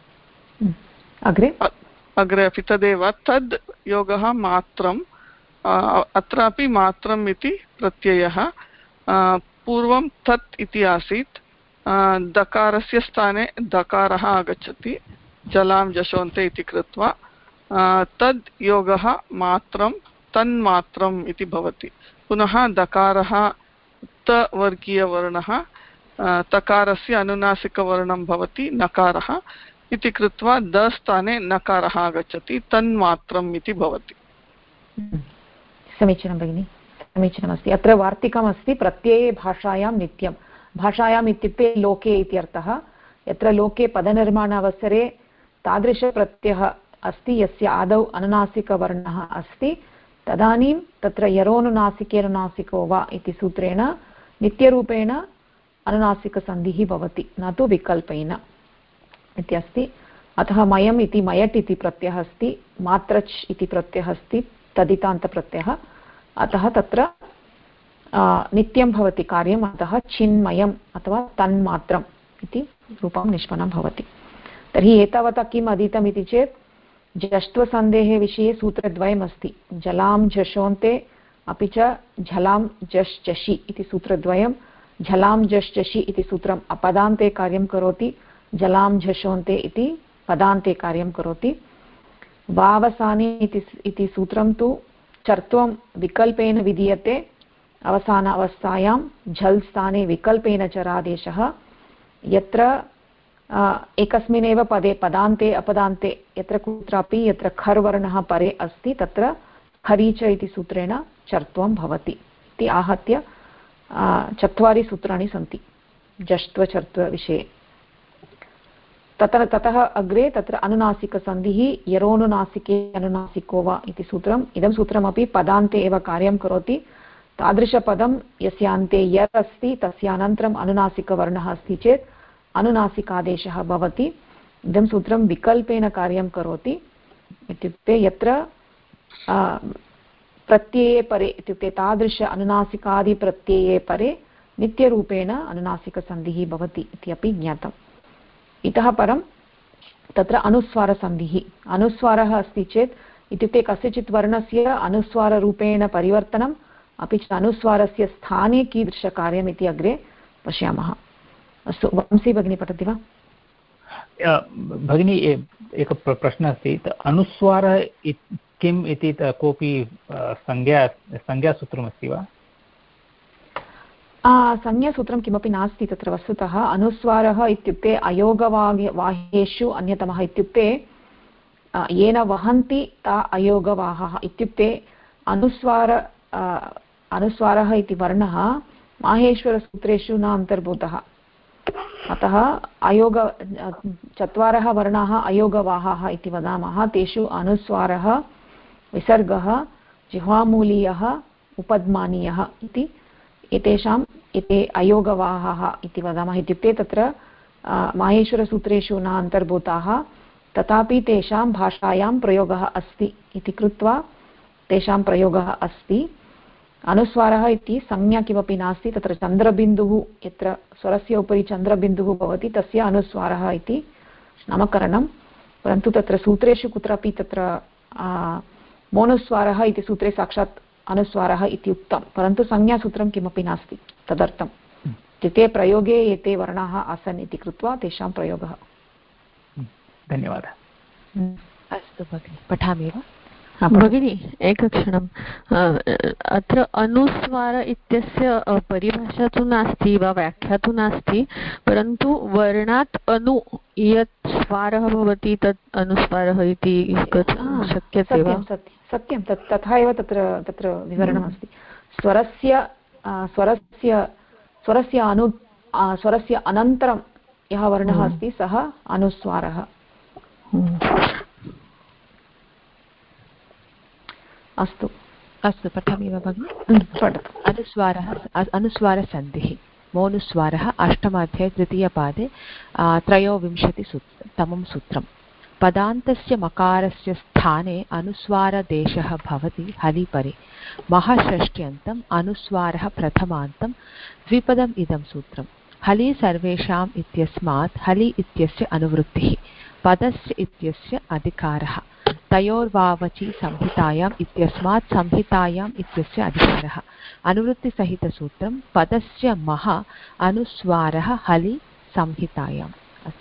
अग्रे अपि तदेव तद् योगः मात्रम् अत्रापि मात्रम् इति प्रत्ययः। पूर्वं तत् इति आसीत्, दकारस्य स्थाने दकारः आगच्छति जलां जशोन्ते इति कृत्वा तद् योगः मात्रं तन्मात्रम् इति भवति। पुनः दकारः त वर्गीयवर्णः तकारस्य अनुनासिकवर्णं भवति नकारः इति कृत्वा द स्थाने नकारः आगच्छति तन्मात्रम् इति भवति। समीचीनं भगिनि, समीचीनमस्ति। अत्र वार्तिकमस्ति प्रत्यये भाषायां नित्यं। भाषायाम् इत्युक्ते लोके इत्यर्थः। यत्र लोके पदनिर्माणावसरे तादृशप्रत्ययः अस्ति यस्य आदौ अनुनासिकवर्णः अस्ति तदानीं तत्र यरोनुनासिकेनुनासिको वा इति सूत्रेण नित्यरूपेण अनुनासिकसन्धिः भवति, न तु विकल्पेन इति अस्ति। अतः मयम् इति मयट् इति प्रत्ययः अस्ति, मात्रच् इति प्रत्ययः अस्ति, तदितान्तप्रत्ययः। अतः तत्र नित्यं भवति कार्यम्, अतः चिन्मयम् अथवा तन्मात्रम् इति रूपं निष्पन्नं भवति। तर्हि एतावता किम् अधीतम् इति चेत् जष्ट्वसन्धेः विषये सूत्रद्वयमस्ति, जलां जशोन्ते अपि च झलां जश् जषि इति सूत्रद्वयं। झलां जश् जषि इति सूत्रम् अपदान्ते कार्यं करोति, जलां झषोन्ते इति पदान्ते कार्यं करोति। वावसाने इति सूत्रं तु चर्त्वं विकल्पेन विधीयते, अवसान अवस्थायां झल् स्थाने विकल्पेन चरादेशः। यत्र एकस्मिन्नेव पदे पदान्ते अपदान्ते यत्र कुत्रापि यत्र खर् वर्णः परे अस्ति तत्र खरीच इति सूत्रेण चर्त्वं भवति इति आहत्य 4 सूत्राणि सन्ति जष्ट्वचर्त्वविषये। ततः अग्रे तत्र अनुनासिकसन्धिः यरोनुनासिके अनुनासिको वा इति सूत्रम्। इदं सूत्रमपि पदान्ते एव कार्यं करोति। तादृशपदं यस्यान्ते यर् अस्ति तस्यानन्तरम् अनुनासिकवर्णः अस्ति चेत् अनुनासिकादेशः भवति। इदं सूत्रं विकल्पेन कार्यं करोति, इत्युक्ते यत्र प्रत्यये परे इत्युक्ते तादृश अनुनासिकादिप्रत्यये परे नित्यरूपेण अनुनासिकसन्धिः भवति इति अपि ज्ञातम्। इतः परं तत्र अनुस्वारसन्धिः, अनुस्वारः अस्ति चेत् इत्युक्ते कस्यचित् वर्णस्य अनुस्वाररूपेण परिवर्तनम् अपि च अनुस्वारस्य स्थाने कीदृशकार्यम् इति अग्रे पश्यामः। अस्तु, वंशी भगिनी पठति वा? भगिनी एकः प्रश्नः अस्ति, अनुस्वारः किम् इति कोऽपि संज्ञासूत्रमस्ति वा? संज्ञासूत्रं किमपि नास्ति तत्र। वस्तुतः अनुस्वारः इत्युक्ते अयोगवाहेषु अन्यतमः, इत्युक्ते येन वहन्ति ता अयोगवाहः। इत्युक्ते अनुस्वारः इति वर्णः माहेश्वरसूत्रेषु न अन्तर्भूतः। अतः 4 वर्णाः अयोगवाहाः इति वदामः। तेषु अनुस्वारः, विसर्गः, जिह्वामूलीयः, उपद्मानीयः इति एते अयोगवाहाः इति वदामः। इत्युक्ते तत्र माहेश्वरसूत्रेषु न अन्तर्भूताः, तथापि तेषां भाषायां प्रयोगः अस्ति इति कृत्वा तेषां प्रयोगः अस्ति। अनुस्वारः इति संज्ञा किमपि नास्ति, तत्र चन्द्रबिन्दुः, यत्र स्वरस्य उपरि चन्द्रबिन्दुः भवति तस्य अनुस्वारः इति नामकरणं। परन्तु तत्र सूत्रेषु कुत्रापि तत्र मोनुस्वारः इति सूत्रे साक्षात् अनुस्वारः इति उक्तं, परन्तु संज्ञासूत्रं किमपि नास्ति तदर्थम्। इत्युक्ते प्रयोगे एते वर्णाः आसन् इति कृत्वा तेषां प्रयोगः। धन्यवादः। अस्तु भगिनि, पठामि वा? भगिनी एकक्षणम्, अत्र अनुस्वार इत्यस्य परिभाषा तु नास्ति वा व्याख्या तु नास्ति, परन्तु वर्णात् अनु यत् स्वारः भवति तत् अनुस्वारः इति शक्यते वा? सत्यं, तथा एव तत्र विवरणमस्ति। स्वरस्य अनन्तरं यः वर्णः अस्ति सः अनुस्वारः। अस्तु, पठामि वा भगिनि? अनुस्वारसन्धिः। मोनुस्वारः अष्टमाध्याये तृतीयपादे 23तमं सूत्रम् पदान्तस्य मकारस्य स्थाने अनुस्वारदेशः भवति हलिपरे महषष्ट्यन्तम् अनुस्वारः प्रथमान्तं द्विपदम् इदं सूत्रम् हलि सर्वेषाम् इत्यस्मात् हलि इत्यस्य अनुवृत्तिः पदस्य इत्यस्य अधिकारः तयोर्वावचि संहितायाम् इत्यस्मात् संहितायाम् इत्यस्य अधिकारः अनुवृत्तिसहितसूत्रं पदस्य मह अनुस्वारः हलि संहितायाम्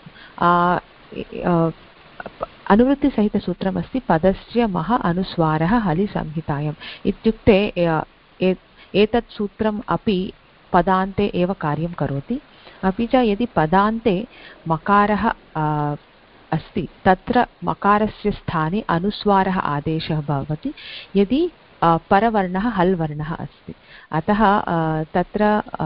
अनुवृत्तिसहितसूत्रमस्ति पदस्य मह अनुस्वारः हलि संहितायाम् इत्युक्ते एतत् सूत्रम् अपि पदान्ते एव कार्यं करोति अपि च यदि पदान्ते मकारः अस्ति तत्र मकारस्य स्थाने अनुस्वारः आदेशः भवति यदि परवर्णः हल् वर्णः अस्ति अतः तत्र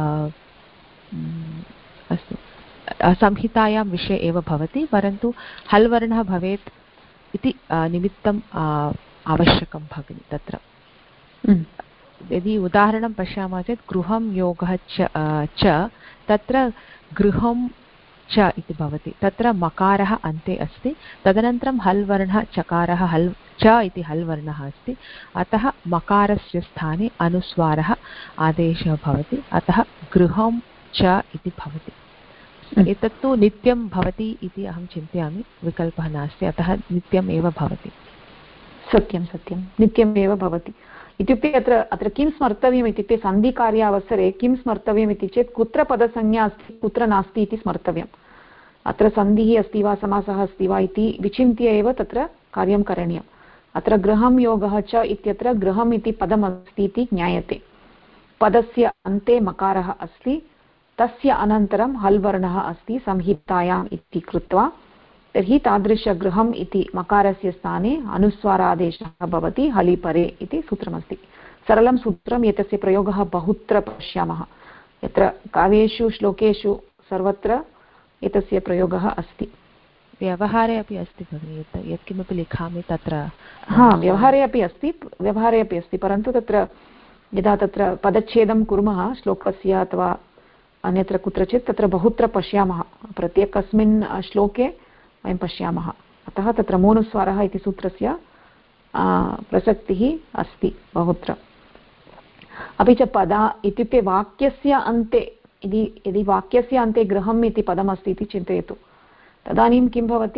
अस्तु संहितायां विषये एव भवति परन्तु हल् वर्णः भवेत् इति निमित्तम् आवश्यकं भगिनि तत्र यदि उदाहरणं पश्यामः चेत् गृहं योगः च तत्र गृहं च इति भवति तत्र मकारः अन्ते अस्ति तदनन्तरं हल् वर्णः चकारः हल् च इति हल् वर्णः अस्ति अतः मकारस्य स्थाने अनुस्वारः आदेशः भवति अतः गृहं च इति भवति एतत्तु नित्यं भवति इति अहं चिन्तयामि विकल्पः नास्ति अतः नित्यम् एव भवति सत्यं सत्यं नित्यम् एव भवति इत्युक्ते अत्र किं स्मर्तव्यम् इत्युक्ते सन्धिकार्यावसरे किं स्मर्तव्यम् इति चेत् कुत्र पदसंज्ञा अस्ति कुत्र नास्ति इति स्मर्तव्यम् अत्र सन्धिः अस्ति वा समासः अस्ति वा इति विचिन्त्य एव तत्र कार्यं करणीयम् अत्र गृहं योगः च इत्यत्र गृहम् इति पदमस्ति इति ज्ञायते पदस्य अन्ते मकारः अस्ति तस्य अनन्तरं हल् वर्णः अस्ति संहितायाम् इति कृत्वा तर्हि तादृशगृहम् इति मकारस्य स्थाने अनुस्वारादेशः भवति हलिपरे इति सूत्रमस्ति सरलं सूत्रम् एतस्य प्रयोगः बहुत्र पश्यामः यत्र काव्येषु श्लोकेषु सर्वत्र एतस्य प्रयोगः अस्ति व्यवहारे अपि अस्ति भगिनि यत्किमपि लिखामि तत्र व्यवहारे अपि अस्ति परन्तु तत्र यदा तत्र पदच्छेदं कुर्मः श्लोकस्य अथवा अन्यत्र कुत्रचित् तत्र बहुत्र पश्यामः प्रत्येकस्मिन् श्लोके वयं पश्यामः अतः तत्र मोनुस्वारः इति सूत्रस्य प्रसक्तिः अस्ति बहुत्र अपि च पदा इत्युक्ते वाक्यस्य अन्ते यदि वाक्यस्य अन्ते गृहम् इति पदमस्ति इति चिन्तयतु तदानीं किं भवति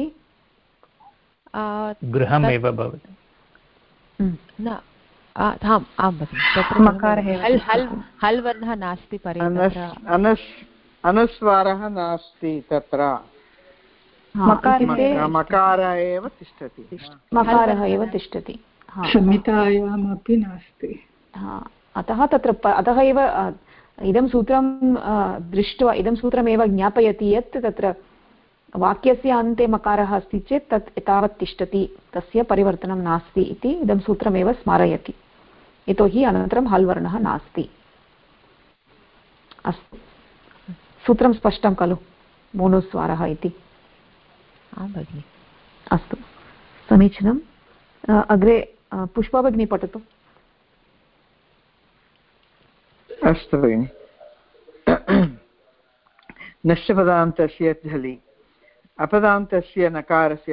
गृहमेव भवति न आम् भगिनि तत्र हल् वर्णः नास्ति परे अनुस्वारः नास्ति तत्र मकारः एव तिष्ठति संहितायामपि नास्ति अतः एव इदं सूत्रं दृष्ट्वा इदं सूत्रमेव ज्ञापयति यत् तत्र वाक्यस्य अन्ते मकारः अस्ति चेत् तत् एतावत् तिष्ठति तस्य परिवर्तनं नास्ति इति इदं सूत्रमेव स्मारयति यतोहि अनन्तरं हल् वर्णः नास्ति अस्तु सूत्रं स्पष्टं खलु मोनुस्वारः इति आं भगिनि अस्तु समीचीनम् अग्रे पुष्पा भगिनी पठतु अस्तु भगिनि नष्टपदान्तस्य झलि अपदान्तस्य नकारस्य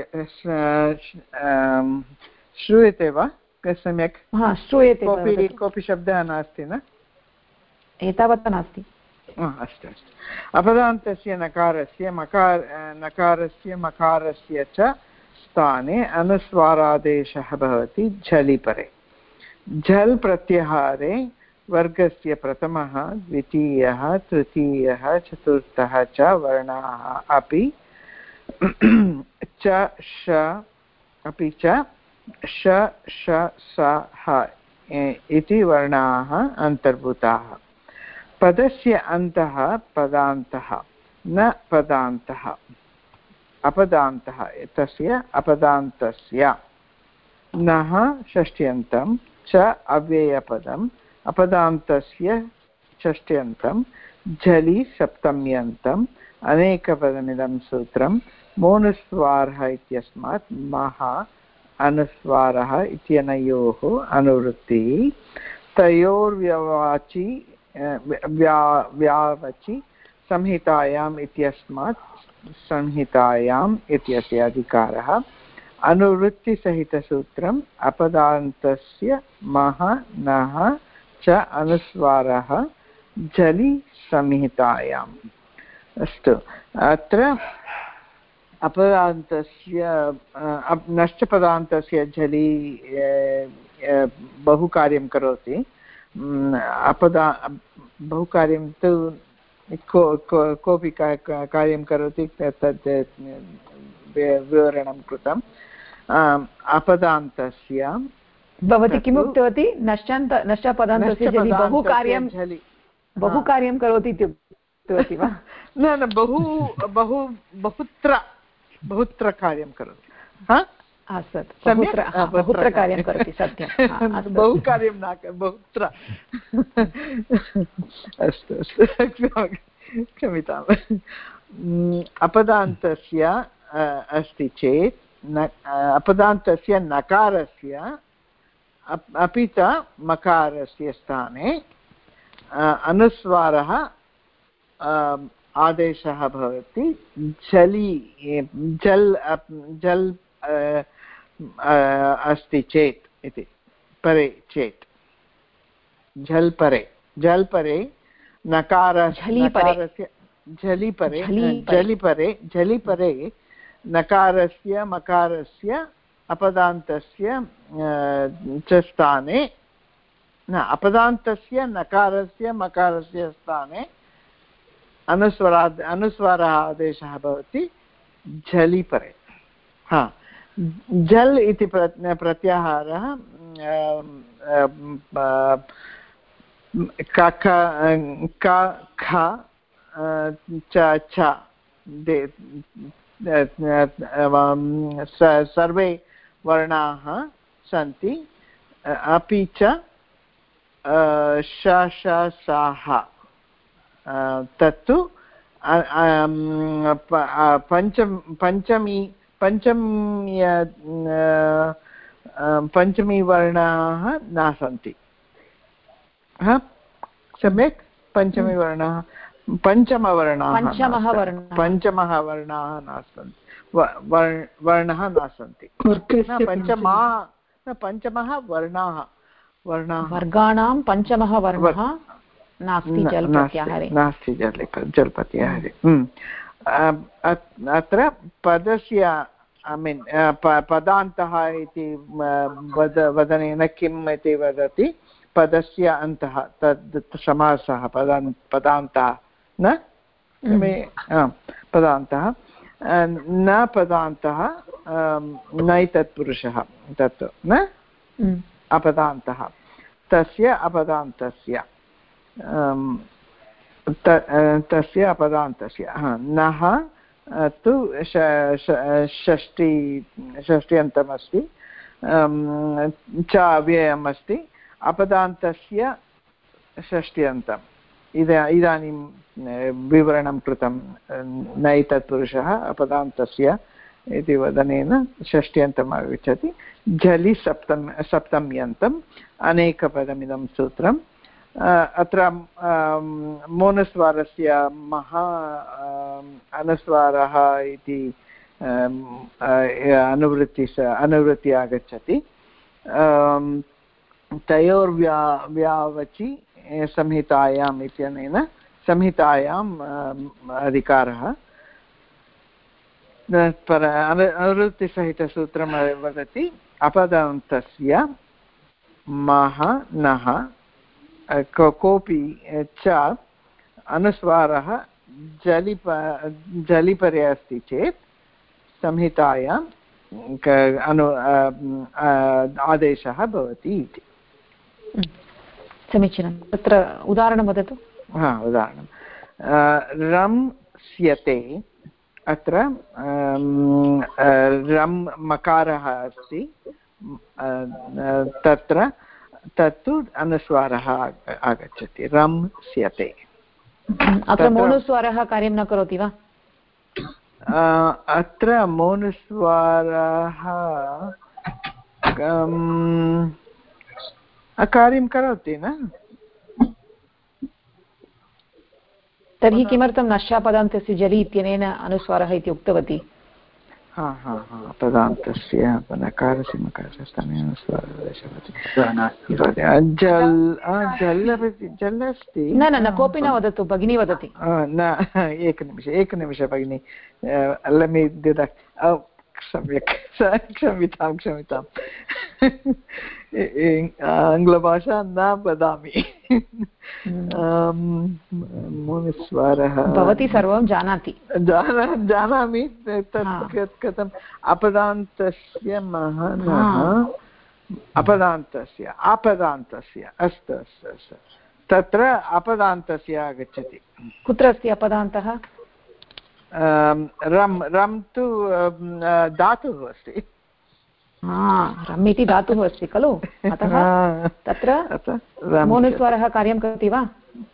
श्रूयते वा सम्यक् श्रूयते कोऽपि शब्दः नास्ति न एतावता नास्ति अस्तु अपदान्तस्य नकारस्य मकारस्य च स्थाने अनुस्वारादेशः भवति झलिपरे झल् प्रत्याहारे वर्गस्य प्रथमः द्वितीयः तृतीयः चतुर्थः च वर्णाः अपि च श अपि च श श स ह इति वर्णाः अन्तर्भूताः पदस्य अन्तः पदान्तः न पदान्तः अपदान्तः तस्य अपदान्तस्य नः षष्ट्यन्तं च अव्ययपदम् अपदान्तस्य षष्ट्यन्तं झलि सप्तम्यन्तम् अनेकपदमिदं सूत्रं मोनुस्वारः इत्यस्मात् मः अनुस्वारः इत्यनयोः अनुवृत्तिः तयोर्व्यवाचि व्यावचि संहितायाम् इत्यस्मात् संहितायाम् इत्यस्य अधिकारः अनुवृत्तिसहितसूत्रम् अपदान्तस्य मह नः च अनुस्वारः झलि संहितायाम्। अस्तु, अत्र अपदान्तस्य नश्चपदान्तस्य झलि बहु कार्यं करोति। बहुकार्यं तु कोऽपि कार्यं करोति तत् विवरणं कृतम्। अपदान्तस्य भवती किम् उक्तवती? नश्चपदान्तस्य बहु कार्यं करोति इति उक्तवती वा? न बहुत्र कार्यं करोति। बहुत्र कार्यं करोति, सत्यं। बहु कार्यं न बहुत्र। अस्तु क्षम्यताम्। अपदान्तस्य अस्ति चेत् अपदान्तस्य नकारस्य अपि च मकारस्य स्थाने अनुस्वारः आदेशः भवति जल् अस्ति चेत् इति परे चेत् झल् परे नकारस्य झलि परे नकारस्य मकारस्य अपदान्तस्य च स्थाने अपदान्तस्य नकारस्य मकारस्य स्थाने अनुस्वारः आदेशः भवति झलि परे। जल् इति प्रत्याहारः सर्वे वर्णाः सन्ति, अपि च श तत्तु पञ्चमी वर्णाः न सन्ति। सम्यक्, पञ्चमी वर्णाः पञ्चमः वर्णाः न सन्ति, वर्णः न सन्ति। पञ्चमः वर्गाणां पञ्चमः वर्णः नास्ति जल् प्रत्याहारे। अत्र पदस्य पदान्तः इति वदनेन किम् इति वदति? पदस्य अन्तः, तद् समासः पदान्तः न पदान्तः न पदान्तः नैतत्पुरुषः तत् न अपदान्तः। तस्य अपदान्तस्य नः तु षष्ट्यन्तमस्ति, च अव्ययम् अस्ति, अपदान्तस्य षष्ट्यन्तम्। इदानीं विवरणं कृतं नैतत्पुरुषः अपदान्तस्य इति वदनेन षष्ट्यन्तम् आगच्छति। झलि सप्तम्यन्तम् अनेकपदमिदं सूत्रम्। अत्र मोनस्वारस्य अनुस्वारः इति अनुवृत्ति आगच्छति। तयोर्व्यावचि संहितायाम् इत्यनेन संहितायाम् अधिकारः। अनुवृत्तिसहितसूत्रं वदति अपदान्तस्य मः नः कोऽपि च अनुस्वारः जलिपरे अस्ति चेत् संहितायाम् आदेशः भवति इति। समीचीनं। तत्र उदाहरणं वदतु। उदाहरणं रं स्यते। अत्र रं मकारः अस्ति, तत्तु अनुस्वारः आगच्छति, रं स्यते। अत्र मोनुस्वारः कार्यं न करोति वा? अत्र मोनुस्वारः कार्यं करोति न? तर्हि किमर्थं नश्यापदान्तस्य जलि इत्यनेन अनुस्वारः इति उक्तवती? पदान्तस्य नकारस्य मकारस्य स्थाने जल अस्ति। न कोऽपि न वदतु, भगिनी वदति। न एकनिमिष भगिनी, सम्यक्, क्षम्यताम् आङ्ग्लभाषा न वदामि। मूलस्वरः भवती सर्वं जानाति। जानामि तत् कथम् अपदान्तस्य महनः अपदान्तस्य अस्तु तत्र अपदान्तस्य आगच्छति। कुत्र अस्ति अपदान्तः? रम् तु धातुः अस्ति। रम् इति धातुः अस्ति खलु, अतः तत्र मोनुस्वरः कार्यं करोति वा?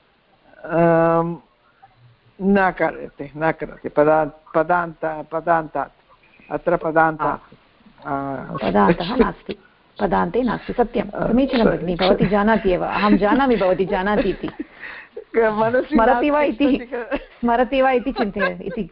न करोति पदान्तात् अत्र पदान्तः नास्ति, पदान्ते नास्ति। सत्यं, समीचीनं भगिनि, भवती जानाति एव, अहं जानामि भवती जानाति इति। स्मरति वा इति चिन्तयति।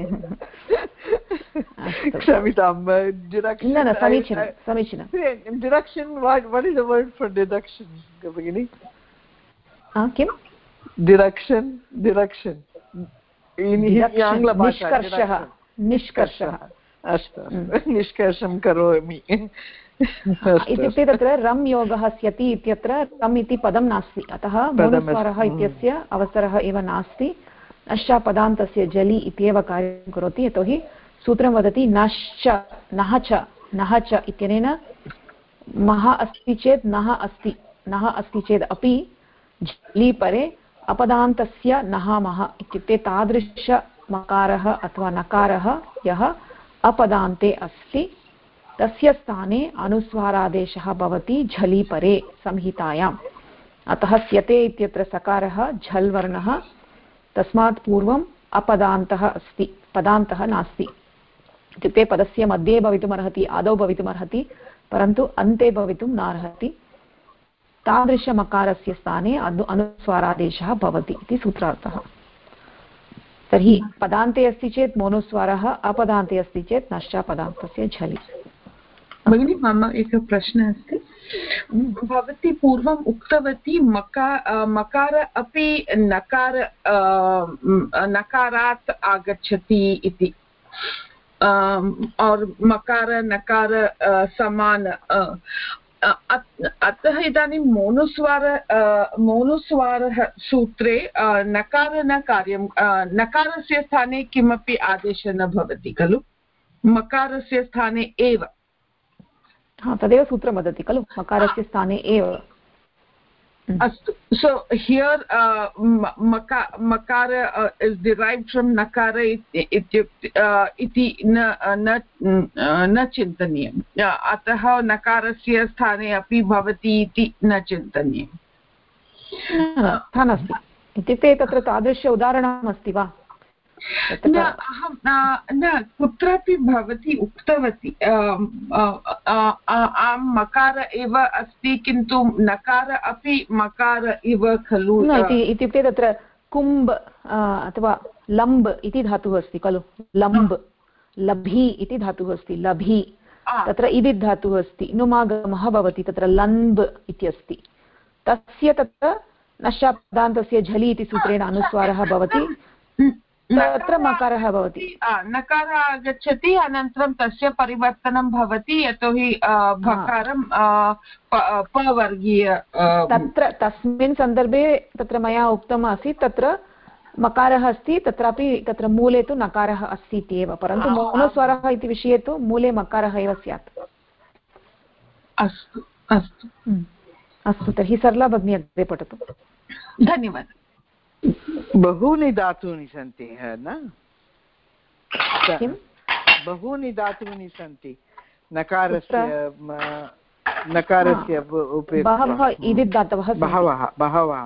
क्षम्यतां, न समीचीनं। Deduction, what is the word for deduction, भगिनि? किं? डिडक्शन् निष्कर्षः। अस्तु, निष्कर्षं करोमि। इत्युक्ते तत्र रम् योगः स्यति इत्यत्र रम् इति पदं नास्ति, अतः मोनुस्वरः इत्यस्य अवसरः एव नास्ति। नश्चापदान्तस्य जलि इत्येव कार्यं करोति, यतोहि सूत्रं वदति नः च इत्यनेन मः अस्ति चेत् नः अस्ति चेत् अपि जलि परे अपदान्तस्य नः मः इत्युक्ते तादृशमकारः अथवा नकारः यः अपदान्ते अस्ति तस्य स्थाने अनुस्वारादेशः भवति झलि परे संहितायाम्। अतः स्यते इत्यत्र सकारः झल् वर्णः, तस्मात् पूर्वम् अपदान्तः अस्ति, पदान्तः नास्ति। इत्युक्ते पदस्य मध्ये भवितुमर्हति, आदौ भवितुमर्हति, परन्तु अन्ते भवितुं नार्हति। तादृशमकारस्य स्थाने अनुस्वारादेशः भवति इति सूत्रार्थः। तर्हि पदान्ते अस्ति चेत् मोनुस्वारः, अपदान्ते अस्ति चेत् नश्चापदान्तस्य झलि। भगिनी, मम एकः प्रश्नः अस्ति। भवती पूर्वम् उक्तवती मकार अपि नकारात् आगच्छति इति, और मकार नकार समान। अतः इदानीं मोनुस्वारः सूत्रे नकार न कार्यं, नकारस्य स्थाने किमपि आदेशः न भवति खलु, मकारस्य स्थाने एव। तदेव सूत्रं वदति खलु, मकारस्य स्थाने एव। अस्तु, सो हियर् मकार इस् डिरैव्ड् फ्रम् नकार इति न चिन्तनीयम्, अतः नकारस्य स्थाने अपि भवति इति न चिन्तनीयम्। तथा नास्ति, इत्युक्ते तत्र तादृश उदाहरणम् अस्ति वा? अहं न कुत्रापि भवती उक्तवती मकार एव अस्ति, किन्तु नकार अपि मकार इव खलु। इत्युक्ते तत्र कुम्भ अथवा लम्ब इति धातुः अस्ति खलु, लम्ब, लभी इति धातुः अस्ति, लभी, तत्र इदित् धातुः अस्ति, नुमागमः भवति, तत्र लम्ब इति अस्ति, तस्य तत्र नश्चापदान्तस्य झलि इति सूत्रेण अनुस्वारः भवति, तत्र मकारः भवति, नकारः आगच्छति, अनन्तरं तस्य परिवर्तनं भवति, यतोहि भकारं पवर्गीय। तत्र तस्मिन् सन्दर्भे तत्र मया उक्तम् आसीत्, तत्र मकारः अस्ति, तत्रापि तत्र मूले तु नकारः अस्ति इत्येव, परन्तु मोनुस्वरः इति विषये तु मूले मकारः एव स्यात्। अस्तु अस्तु अस्तु, तर्हि सरला भगिनी अग्रे पठतु। धन्यवादः। बहूनि धातूनि सन्ति न? बहूनि धातूनि सन्ति नकारस्य बहवः इदित् धातवः, बहवः।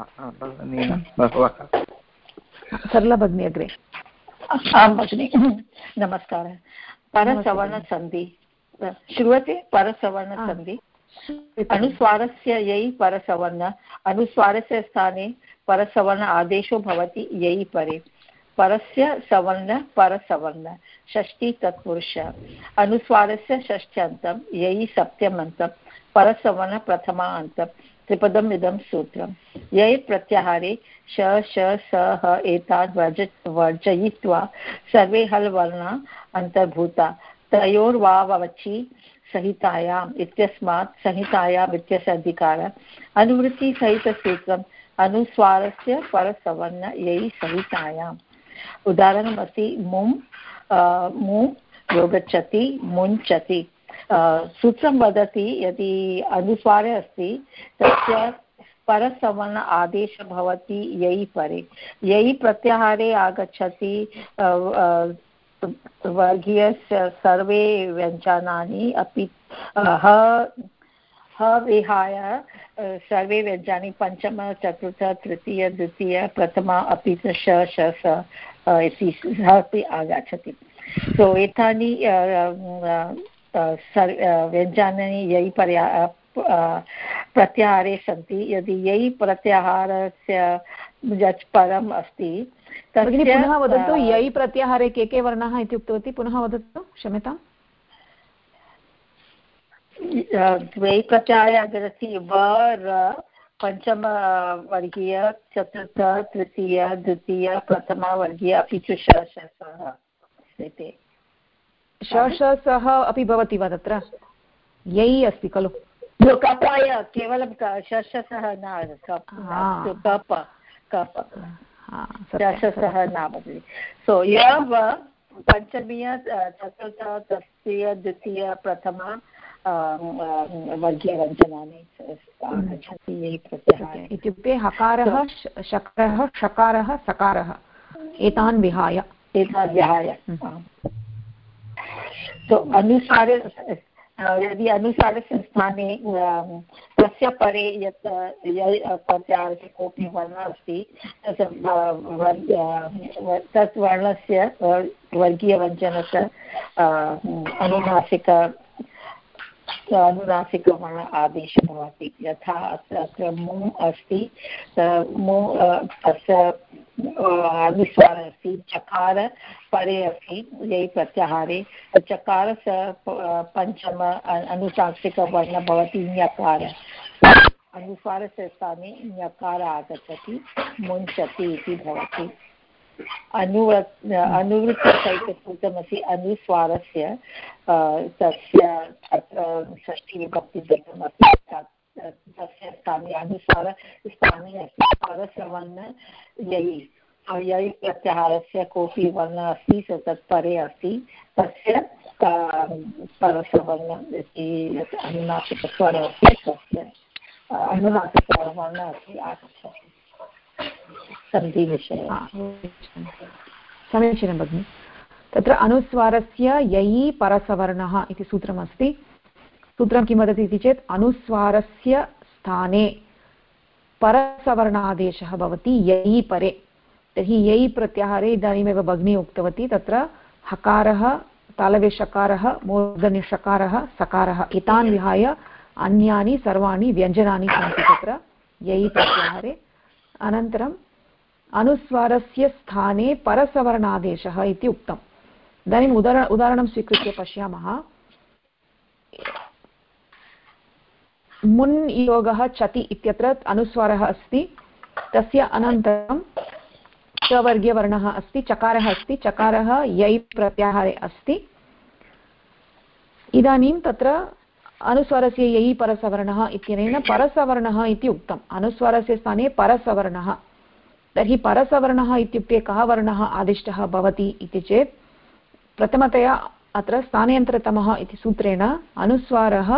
सरला भगिनी अग्रे। आं भगिनि, नमस्कारः। परसवर्णसन्धि श्रूयते? परसवर्णसन्धि अनुस्वारस्य यै परसवर्ण, अनुस्वारस्य स्थाने परसवर्ण आदेशो भवति ययि परे परस्य सवर्ण परसवर्ण षष्ठी तत्पुरुष अनुस्वारस्य षष्ठ्यन्तं ययि सप्तम्यन्तं परसवर्ण प्रथमान्तं त्रिपदम् इदं सूत्रं ययि प्रत्याहारे श श स ह एतान् वर्जयित्वा सर्वे हल् वर्णा अन्तर्भूता तयोर्वावचि संहितायाम् इत्यस्मात् संहितायाम् इत्यस्य अधिकारः अनुवृत्तिसहितसूत्रम् अनुस्वारस्य परसवर्ण ययि संहितायाम् उदाहरणमस्ति मुं मु योगच्छति मुञ्चति सूत्रं वदति यदि अनुस्वारे अस्ति तस्य परसवर्ण आदेशः भवति ययि परे ययि प्रत्याहारे आगच्छति वर्गीयस्य सर्वे व्यञ्जनानि अपि ह विहाय सर्वे व्यञ्जनानि पञ्चम चतुर्थ तृतीय द्वितीय प्रथमा अपि च श श स इति अपि आगच्छति सो एतानि व्यञ्जनानि ययि प्रत्याहारे सन्ति यदि ययि प्रत्याहारस्य यच् परम् अस्ति भगिनी पुनः वदतु ययि प्रत्याहारे के वर्णाः इति उक्तवती पुनः वदतु क्षम्यताम् ययि प्रत्याहारे आगच्छति वर पञ्चमवर्गीय चतुर्थ तृतीय द्वितीय प्रथमवर्गीय अपि च षषः इति षषः अपि भवति वा तत्र ययि अस्ति खलु कपाय केवलं षषः न कप कप षषः न भवति सो यव पञ्चमीय चतुर्थ तृतीय द्वितीय प्रथम वर्गीयव्यञ्जनानि आगच्छन्ति ययि प्रत्याहारे इत्युक्ते हकारः शकारः षकारः सकारः एतान् विहाय तो अनुसारे यदि अनुसारस्य स्थाने तस्य परे यत् प्रत्याहारस्य कोऽपि वर्णः अस्ति तत् वर्णस्य वर्गीयव्यञ्जनस्य अनुनासिकवर्ण आदेशः भवति यथा अत्र मु अस्ति मु अस्य अनुस्वारः अस्ति चकार परे अस्ति ययि प्रत्याहारे चकारस्य पञ्चम अनुनासिकवर्णः भवति ञकार अनुस्वारस्य स्थाने ञकार आगच्छति मुञ्चति इति भवति अनुवृत्तिसहितसूत्रमस्ति अनुस्वारस्य तस्य षष्ठीविभक्तिसहितमस्ति तस्य स्थाने अनुस्वार स्थाने अस्ति परसवर्ण ययि ययि प्रत्याहारस्य कोऽपि वर्णः अस्ति तत् परे अस्ति तस्य परसवर्ण इति यत् अनुनासिकस्वरः अस्ति तस्य अनुनासिकवर्णः अस्ति आगच्छति समीचीनं भगिनि तत्र अनुस्वारस्य ययि परसवर्णः इति सूत्रमस्ति सूत्रं किं वदति इति चेत् अनुस्वारस्य स्थाने परसवर्णादेशः भवति ययि परे तर्हि ययि प्रत्याहारे इदानीमेव भगिनी उक्तवती तत्र हकारः तालव्यषकारः मूर्धन्यषकारः सकारः एतान् विहाय अन्यानि सर्वाणि व्यञ्जनानि सन्ति तत्र ययि प्रत्याहारे अनन्तरम् अनुस्वारस्य स्थाने परसवर्णादेशः इति उक्तम् इदानीम् उदाहरणं स्वीकृत्य पश्यामः मुन् योगः चति इत्यत्र अनुस्वारः अस्ति तस्य अनन्तरं चवर्गीयवर्णः अस्ति चकारः अस्ति चकारः ययि प्रत्याहारे अस्ति इदानीं तत्र अनुस्वारस्य ययि परसवर्णः इत्यनेन परसवर्णः इति उक्तम् अनुस्वारस्य स्थाने परसवर्णः तर्हि परसवर्णः इत्युक्ते कः वर्णः आदिष्टः भवति इति चेत् प्रथमतया अत्र स्थानेऽन्तरतमः इति सूत्रेण अनुस्वारः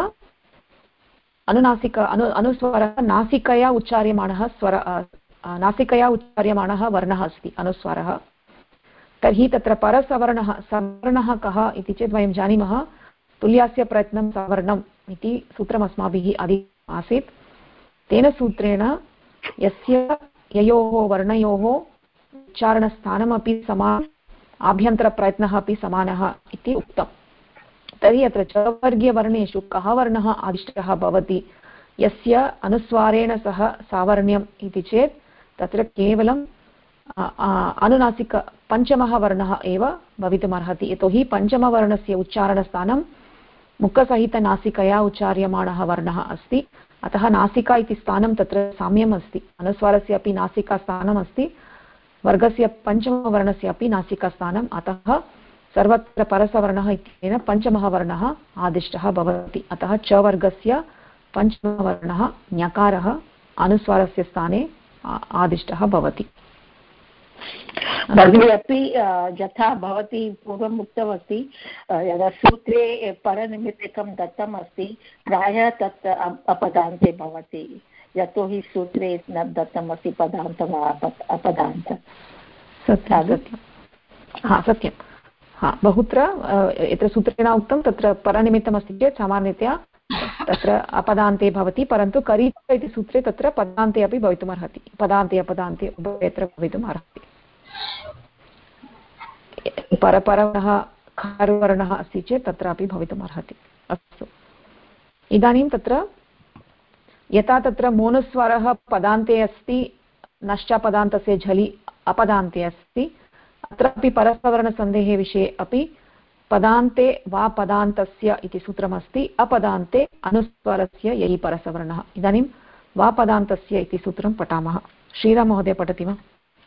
अनुस्वारः नासिकया उच्चार्यमाणः नासिकया उच्चार्यमाणः वर्णः अस्ति अनुस्वारः तर्हि तत्र परसवर्णः सवर्णः कः इति चेत् वयं जानीमः तुल्यास्य प्रयत्नं सवर्णम् इति सूत्रम् अस्माभिः अधीतम् आसीत् तेन सूत्रेण यस्य ययोः वर्णयोः उच्चारणस्थानमपि समानम् आभ्यन्तरप्रयत्नः अपि समानः इति उक्तम् तर्हि अत्र चवर्गीयवर्णेषु कः वर्णः आदिष्टः भवति यस्य अनुस्वारेण सह सावर्ण्यम् इति चेत् तत्र केवलं अनुनासिक पञ्चमः वर्णः एव भवितुमर्हति, यतोहि पञ्चमवर्णस्य उच्चारणस्थानं मुखसहितनासिकया उच्चार्यमाणः वर्णः अस्ति। अतः नासिका इति स्थानं तत्र साम्यम् अस्ति, अनुस्वारस्य अपि नासिकास्थानम् अस्ति, वर्गस्य पञ्चमवर्णस्य अपि नासिकास्थानम्। अतः सर्वत्र परसवर्णः इत्यनेन पञ्चमः वर्णः आदिष्टः भवति। अतः च वर्गस्य पञ्चमवर्णः ञकारः अनुस्वारस्य स्थाने आदिष्टः भवति। भगिनी अपि यथा भवती पूर्वम् उक्तवती, यदा सूत्रे परनिमित्तकं दत्तम् अस्ति प्रायः तत् अपदान्ते भवति, यतोहि सूत्रे न दत्तमस्ति पदान्त वा अपदान्त। सत्यं बहुत्र यत्र सूत्रेण उक्तं तत्र परनिमित्तमस्ति चेत् सामान्यतया तत्र अपदान्ते भवति, परन्तु करीच इति सूत्रे तत्र पदान्ते अपि भवितुमर्हति, पदान्ते अपदान्ते उभयत्र भवितुम् अर्हति। परवर्णः खर्वर्णः अस्ति चेत् तत्रापि भवितुम् अर्हति। अस्तु, इदानीं तत्र यथा तत्र मोनुस्वरः पदान्ते अस्ति, नश्चपदान्तस्य झलि अपदान्ते अस्ति, अत्रापि परसवर्णसन्धेः विषये अपि पदान्ते वा पदान्तस्य इति सूत्रमस्ति, अपदान्ते अनुस्वारस्य ययि परसवर्णः। इदानीं वा पदान्तस्य इति सूत्रं पठामः। श्रीराम महोदय पठति वा?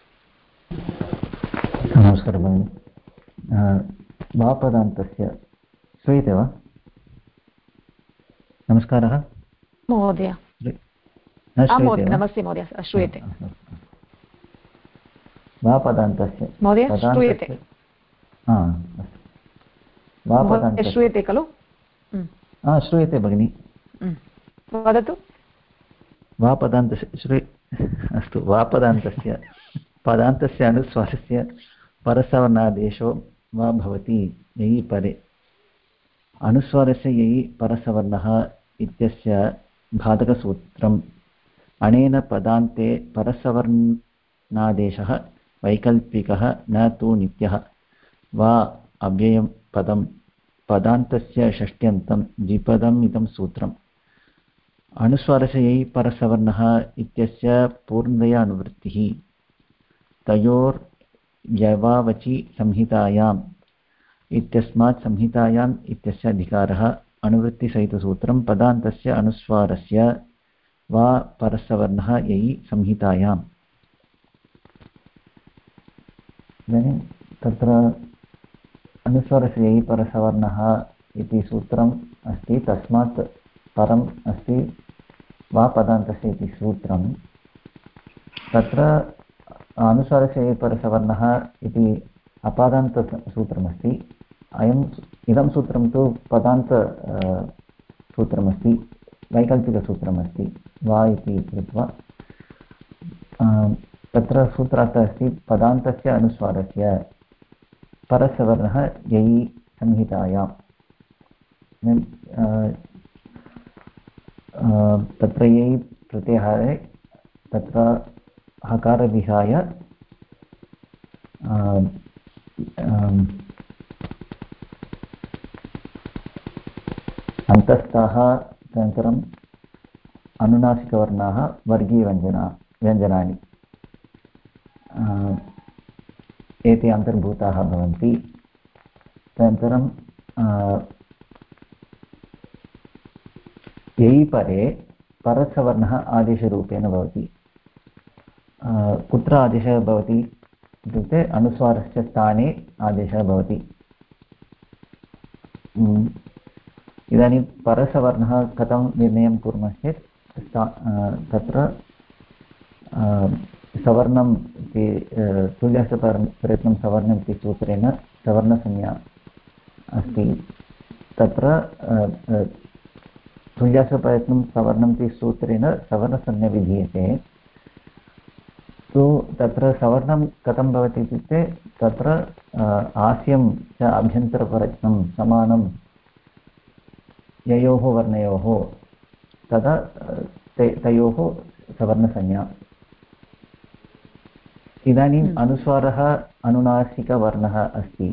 नमस्कारः भगिनि। वा पदान्तस्य श्रूयते वा? नमस्कारः महोदय। नमस्ते महोदय, श्रूयते। वा पदान्तस्य महोदय श्रूयते? वा पदान्तस्य श्रूयते खलु? श्रूयते भगिनि, वदतु। वा पदान्तस्य अस्तु, वा पदान्तस्य पदान्तस्य अनुस्वारस्य परसवर्णादेशो वा भवति ययि परे। अनुस्वारस्य ययि परसवर्णः इत्यस्य बाधकसूत्रम्। अनेन पदान्ते परसवर्णादेशः वैकल्पिकः न तु नित्यः। वा अव्ययं पदं पदान्तस्य षष्ट्यन्तं द्विपदम् इदं सूत्रम्। अनुस्वारस्य ययि परसवर्णः इत्यस्य पूर्णतया अनुवृत्तिः। तयोर्यवावचि संहितायाम् इत्यस्मात् संहितायाम् इत्यस्य अधिकारः। अनुवृत्तिसहितसूत्रं पदान्तस्य अनुस्वारस्य वा परसवर्णः ययि संहितायाम्। इदानीं तत्र अनुस्वारस्य ययि परसवर्णः इति सूत्रम् अस्ति, तस्मात् परम् अस्ति वा पदान्तस्य इति सूत्रं। तत्र अनुस्वारस्य ययि परसवर्णः इति अपादान्तसूत्रमस्ति। इदं सूत्रं तु पदान्त सूत्रमस्ति, वैकल्पिकसूत्रमस्ति वा इति कृत्वा। तत्र सूत्रार्थः अस्ति पदान्तस्य अनुस्वारस्य परसवर्णः ययि संहितायाम्। तत्र ययि प्रत्याहारे तत्र हकार विहाय अन्तस्थाः अनन्तरम् अनुनासिकवर्णाः वर्गीयव्यञ्जनानि एते अन्तर्भूताः भवन्ति। तदनन्तरं ययि परे परसवर्णः आदेशरूपेण भवति। कुत्र आदेशः भवति इत्युक्ते अनुस्वारस्य स्थाने आदेशः भवति। इदानीं परसवर्णः कथं निर्णयं कुर्मश्चेत् तत्र सवर्णम् इति तुल्यप्रयत्नं सवर्णम् इति सूत्रेण सवर्णसंज्ञा अस्ति। तत्र तुल्यप्रयत्नं सवर्णम् इति सूत्रेण सवर्णसंज्ञा विधीयते। तु तत्र सवर्णं कथं भवति इत्युक्ते तत्र आस्यं च अभ्यन्तरप्रयत्नं समानं ययोः वर्णयोः, तदा तयोः सवर्णसंज्ञा। इदानीम् अनुस्वारः अनुनासिकवर्णः अस्ति।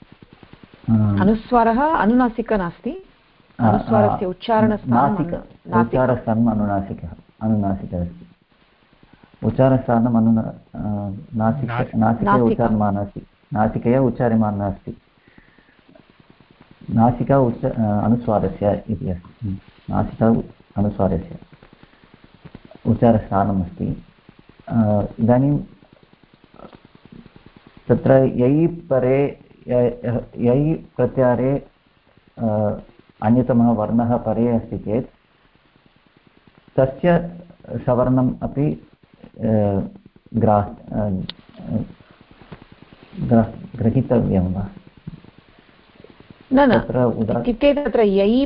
अनुस्वारः अनुनासिक नास्ति, अनुस्वारस्य उच्चारणस्थानं उच्चारस्थानम् अनुनासिकः अनुनासिकः अस्ति उच्चारस्थानम् नासिकया उच्चार्यमाणः अस्ति नासिकया उच्चार्यमाणः अस्ति नासिका अनुस्वारस्य इति अस्ति नासिका अनुस्वारस्य उच्चारस्थानमस्ति इदानीं तत्र यै परे यै प्रत्याहारे अन्यतमः वर्णः परे अस्ति चेत् तस्य सवर्णम् अपि ग्रहीतव्यं वा न न इत्युक्ते तत्र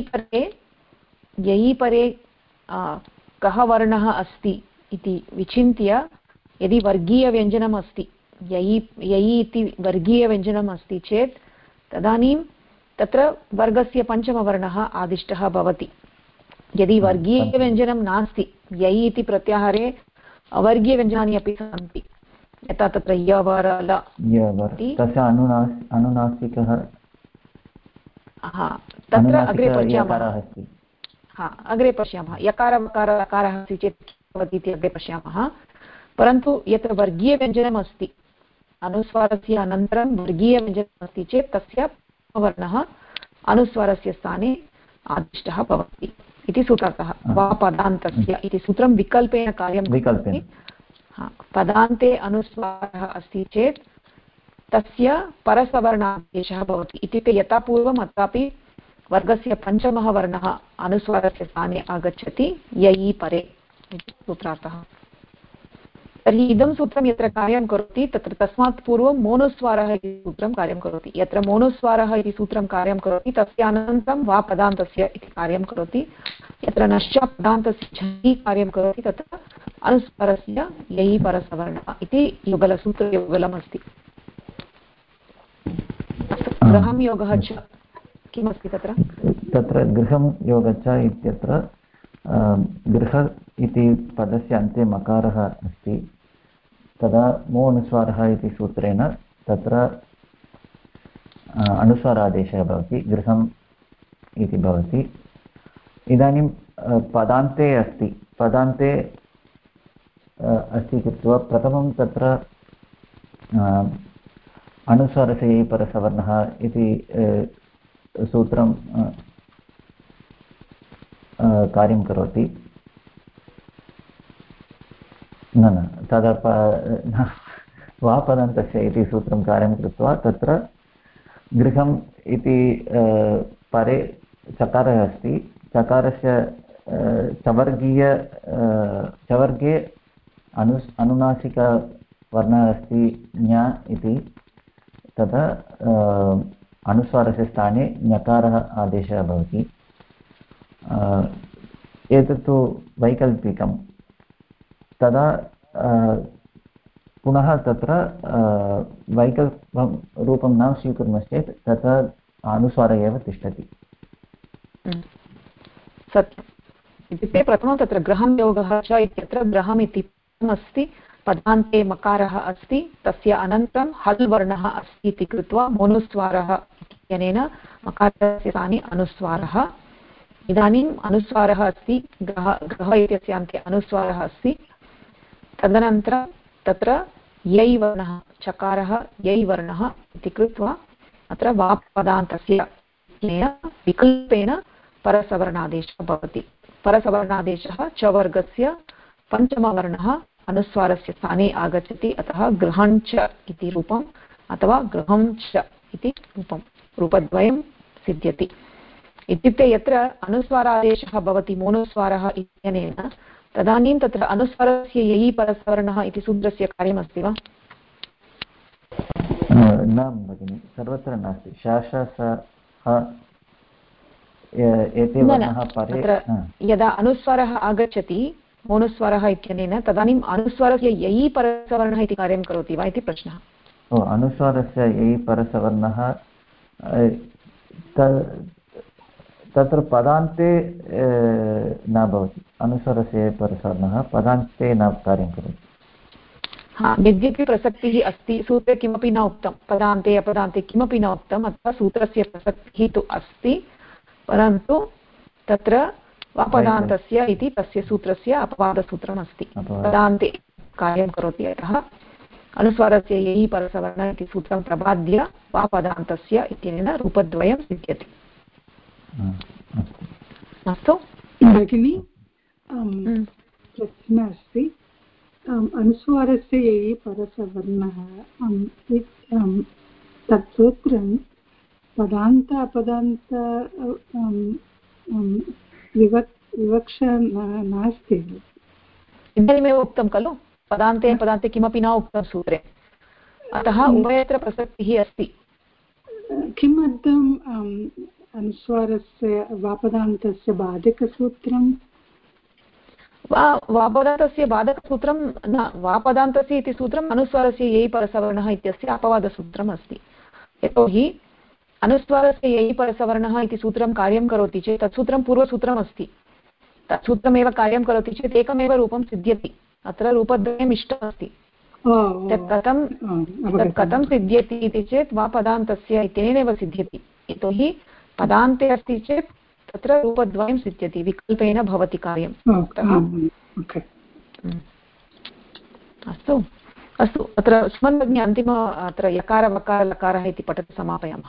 यै परे कः वर्णः अस्ति इति विचिन्त्य यदि वर्गीयव्यञ्जनम् अस्ति यै इति वर्गीयव्यञ्जनम् अस्ति चेत् तदानीं तत्र वर्गस्य पञ्चमवर्णः आदिष्टः भवति यदि वर्गीयव्यञ्जनं नास्ति यै इति प्रत्याहारे अवर्गीयव्यञ्जनानि अपि सन्ति यथा तत्र यवर ल तस्य अनुनासिकः तत्र अग्रे पश्यामः अग्रे पश्यामः यकार वकार लकारः अस्ति चेत् भवति इति अग्रे पश्यामः परन्तु यत्र वर्गीयव्यञ्जनम् अस्ति अनुस्वारस्य अनन्तरं वर्गीयव्यञ्जनम् अस्ति चेत् तस्य वर्णः अनुस्वारस्य स्थाने आदिष्टः भवति इति सूत्रतः वा पदान्तस्य इति सूत्रं विकल्पेन कार्यं करोति पदान्ते अनुस्वारः अस्ति चेत् तस्य परसवर्णादेशः भवति इत्युक्ते यथा पूर्वम् अत्रापि वर्गस्य पञ्चमः वर्णः अनुस्वारस्य स्थाने आगच्छति यै परे इति सूत्रार्थः तर्हि इदं सूत्रं यत्र कार्यं करोति तत्र तस्मात् पूर्वं मोनुस्वारः इति सूत्रं कार्यं करोति यत्र मोनुस्वारः इति सूत्रं कार्यं करोति तस्य अनन्तरं वा पदान्तस्य इति कार्यं करोति यत्र नश्च पदान्तस्य झि कार्यं करोति तत्र अनुस्वारस्य यै परसवर्णः इति युगलसूत्रयुगलमस्ति गृहं योगः च किमस्ति तत्र गृहं योगः च इत्यत्र गृह इति पदस्य अन्ते मकारः अस्ति तदा मो अनुस्वारः इति सूत्रेण तत्र अनुस्वारादेशः भवति गृहम् इति भवति इदानीं पदान्ते अस्ति कृत्वा प्रथमं तत्र अनुस्वारस्य यै परसवर्णः इति सूत्रं कार्यं करोति न तदा वा पदान्तस्य इति सूत्रं कार्यं कृत्वा तत्र गृहम् इति परे चकारः अस्ति चकारस्य चवर्गे अनुनासिकवर्णः अस्ति ञ इति तदा अनुस्वारस्य स्थाने ञकारः आदेशः भवति एतत्तु वैकल्पिकं तदा पुनः तत्र वैकल्पं रूपं न स्वीकुर्मश्चेत् तत्र अनुस्वारः एव तिष्ठति सत्यम् इत्युक्ते प्रथमं तत्र गृहं योगः च इत्यत्र गृहम् इति अस्ति पदान्ते मकारः अस्ति तस्य अनन्तरं हल् वर्णः अस्ति इति कृत्वा मोनुस्वारः इत्यनेन मकारस्य स्थाने अनुस्वारः इदानीम् अनुस्वारः अस्ति गृह इत्यस्य अन्ते अनुस्वारः अस्ति तदनन्तरं तत्र यै वर्णः चकारः यै वर्णः इति कृत्वा अत्र वापदान्तस्य विकल्पेन परसवर्णादेशः भवति परसवर्णादेशः च वर्गस्य पञ्चमवर्णः अनुस्वारस्य स्थाने आगच्छति अतः गृहञ्च इति रूपम् अथवा गृहं च इति रूपद्वयं सिद्ध्यति इत्युक्ते यत्र अनुस्वारादेशः भवति मोनुस्वारः इत्यनेन तदानीं तत्र अनुस्वारस्य यै परसवर्णः इति सूत्रस्य कार्यमस्ति वा न भगिनि सर्वत्र नास्ति एते वर्णाः परे यदा अनुस्वारः आगच्छति मोनुस्वारः इत्यनेन तदानीम् अनुस्वारस्य यै परसवर्णः इति कार्यं करोति वा इति प्रश्नः अनुस्वारस्य यै परसवर्णः तत्र पदान्ते न भवति अनुस्वारस्य परसवर्णः पदान्ते न कार्यं करोति यद्यपि प्रसक्तिः अस्ति सूत्रे किमपि न उक्तं पदान्ते अपदान्ते किमपि न उक्तम् अथवा सूत्रस्य प्रसक्तिः तु अस्ति परन्तु तत्र वापदान्तस्य इति तस्य सूत्रस्य अपवादसूत्रमस्ति पदान्ते कार्यं करोति अतः अनुस्वारस्य यैः परसवर्ण इति सूत्रं प्रबाद्य वापदान्तस्य इत्यनेन रूपद्वयं सिद्ध्यति। अस्तु भगिनी प्रश्नः अस्ति अनुस्वारस्य यैः परसवर्णः तत् सूत्रं पदान्त अपदान्त विवक्षा नास्ति। इदानीमेव उक्तं खलु पदान्ते पदान्ते किमपि न उक्तं सूत्रे अतः उभयत्र प्रसक्तिः अस्ति। किमर्थम् अनुस्वारस्य वापदान्तस्य बाधकसूत्रं वापदान्तस्य बाधकसूत्रं न वापदान्तस्य इति सूत्रम् अनुस्वारस्य यैः परसवर्णः इत्यस्य अपवादसूत्रम् अस्ति। यतोहि अनुस्वारस्य यैः परसवर्णः इति सूत्रं कार्यं करोति चेत् तत् सूत्रं पूर्वसूत्रम् अस्ति। तत् सूत्रमेव कार्यं करोति चेत् एकमेव रूपं सिद्ध्यति। अत्र रूपद्वयम् इष्टमस्ति। तत् कथं सिद्ध्यति इति चेत् वापदान्तस्य इत्यनेनैव सिद्ध्यति। यतोहि पदान्ते अस्ति चेत् तत्र रूपद्वयं सिद्ध्यति विकल्पेन भवति कार्यम्। अस्तु अस्तु अत्र सुमन् भगिनी अन्तिम अत्र यकार वकार लकारः इति पठति समापयामः।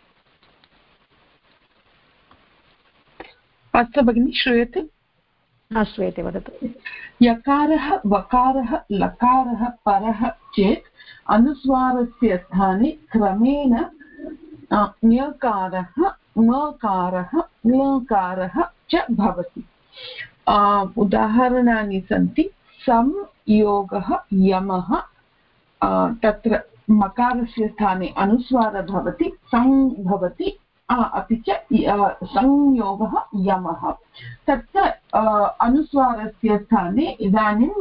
अस्तु भगिनी श्रूयते? न श्रूयते वदतु। यकारः वकारः लकारः परः चेत् अनुस्वारस्य स्थाने क्रमेण ञकारः मकारः ञकारः च भवति। उदाहरणानि सन्ति संयोगः यमः तत्र मकारस्य स्थाने अनुस्वारः भवति सं भवति अपि च संयोगः यमः तत्र अनुस्वारस्य स्थाने इदानीं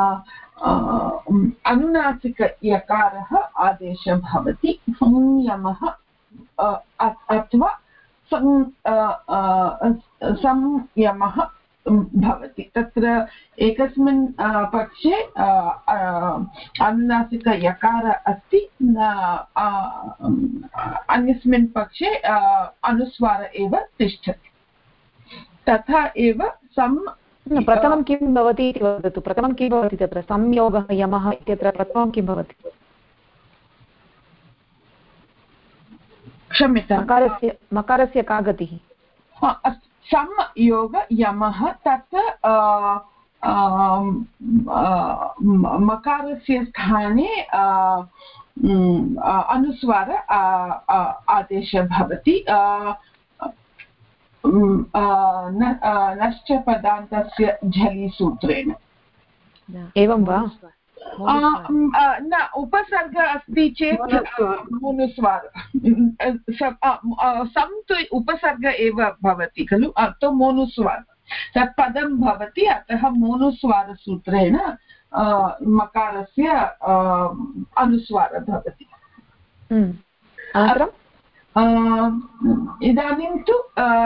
अनुनासिकयकारः आदेशः भवति संयमः अथवा संयमः भवति। तत्र एकस्मिन् पक्षे अनुनासिकयकार अस्ति अन्यस्मिन् पक्षे अनुस्वार एव तिष्ठति। तथा एव प्रथमं किं भवति इति वदतु। प्रथमं किं भवति तत्र संयोगः यमः इत्यत्र प्रथमं किं भवति? क्षम्यतां मकारस्य का गतिः? संयोग यमः तत् मकारस्य स्थाने अनुस्वार आदेशः भवति। नश्च पदान्तस्य झलि सूत्रेण। एवं वा? न उपसर्ग अस्ति चेत् मोनुस्वार सं तु उपसर्ग एव भवति खलु तो मोनुस्वार तत् पदं भवति अतः मोनुस्वारसूत्रेण मकारस्य अनुस्वारः भवति। इदानीं तु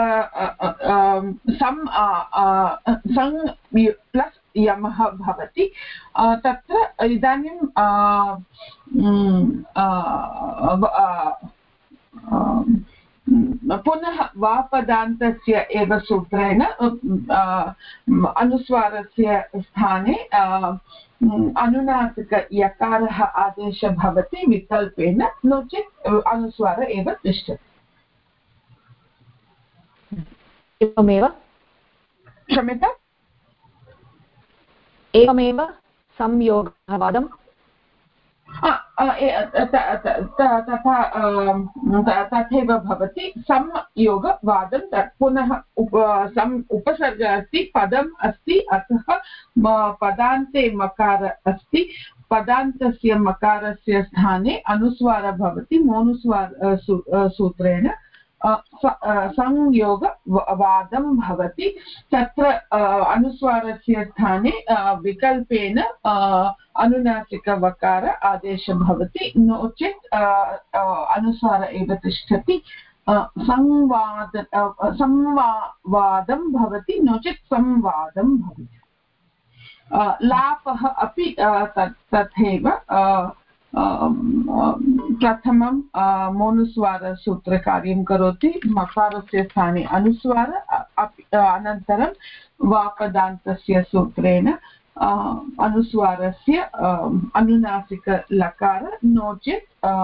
सं प्लस् यमः भवति तत्र इदानीं पुनः वापदान्तस्य एव सूत्रेण अनुस्वारस्य स्थाने अनुनासिकयकारः आदेशः भवति विकल्पेन नो चेत् अनुस्वार एव तिष्ठति। एवमेव क्षम्यताम् एवमेव संयोगः वादं तथैव भवति। संयोगवादं तत् पुनः उपसर्ग अस्ति पदम् अस्ति अतः पदान्ते मकार अस्ति पदान्तस्य मकारस्य स्थाने अनुस्वारः भवति मोनुस्वार सूत्रेण संयोगवादं भवति। तत्र अनुस्वारस्य स्थाने विकल्पेन अनुनासिकवकार आदेशः भवति नो चेत् अनुस्वार एव तिष्ठति। संवादं भवति नो चेत् संवादं भवति। लापः अपि तथैव प्रथमं मोनुस्वारसूत्रकार्यं करोति मकारस्य स्थाने अनुस्वार अनन्तरं वापदान्तस्य सूत्रेण अनुस्वारस्य अनुनासिकलकार नो चेत्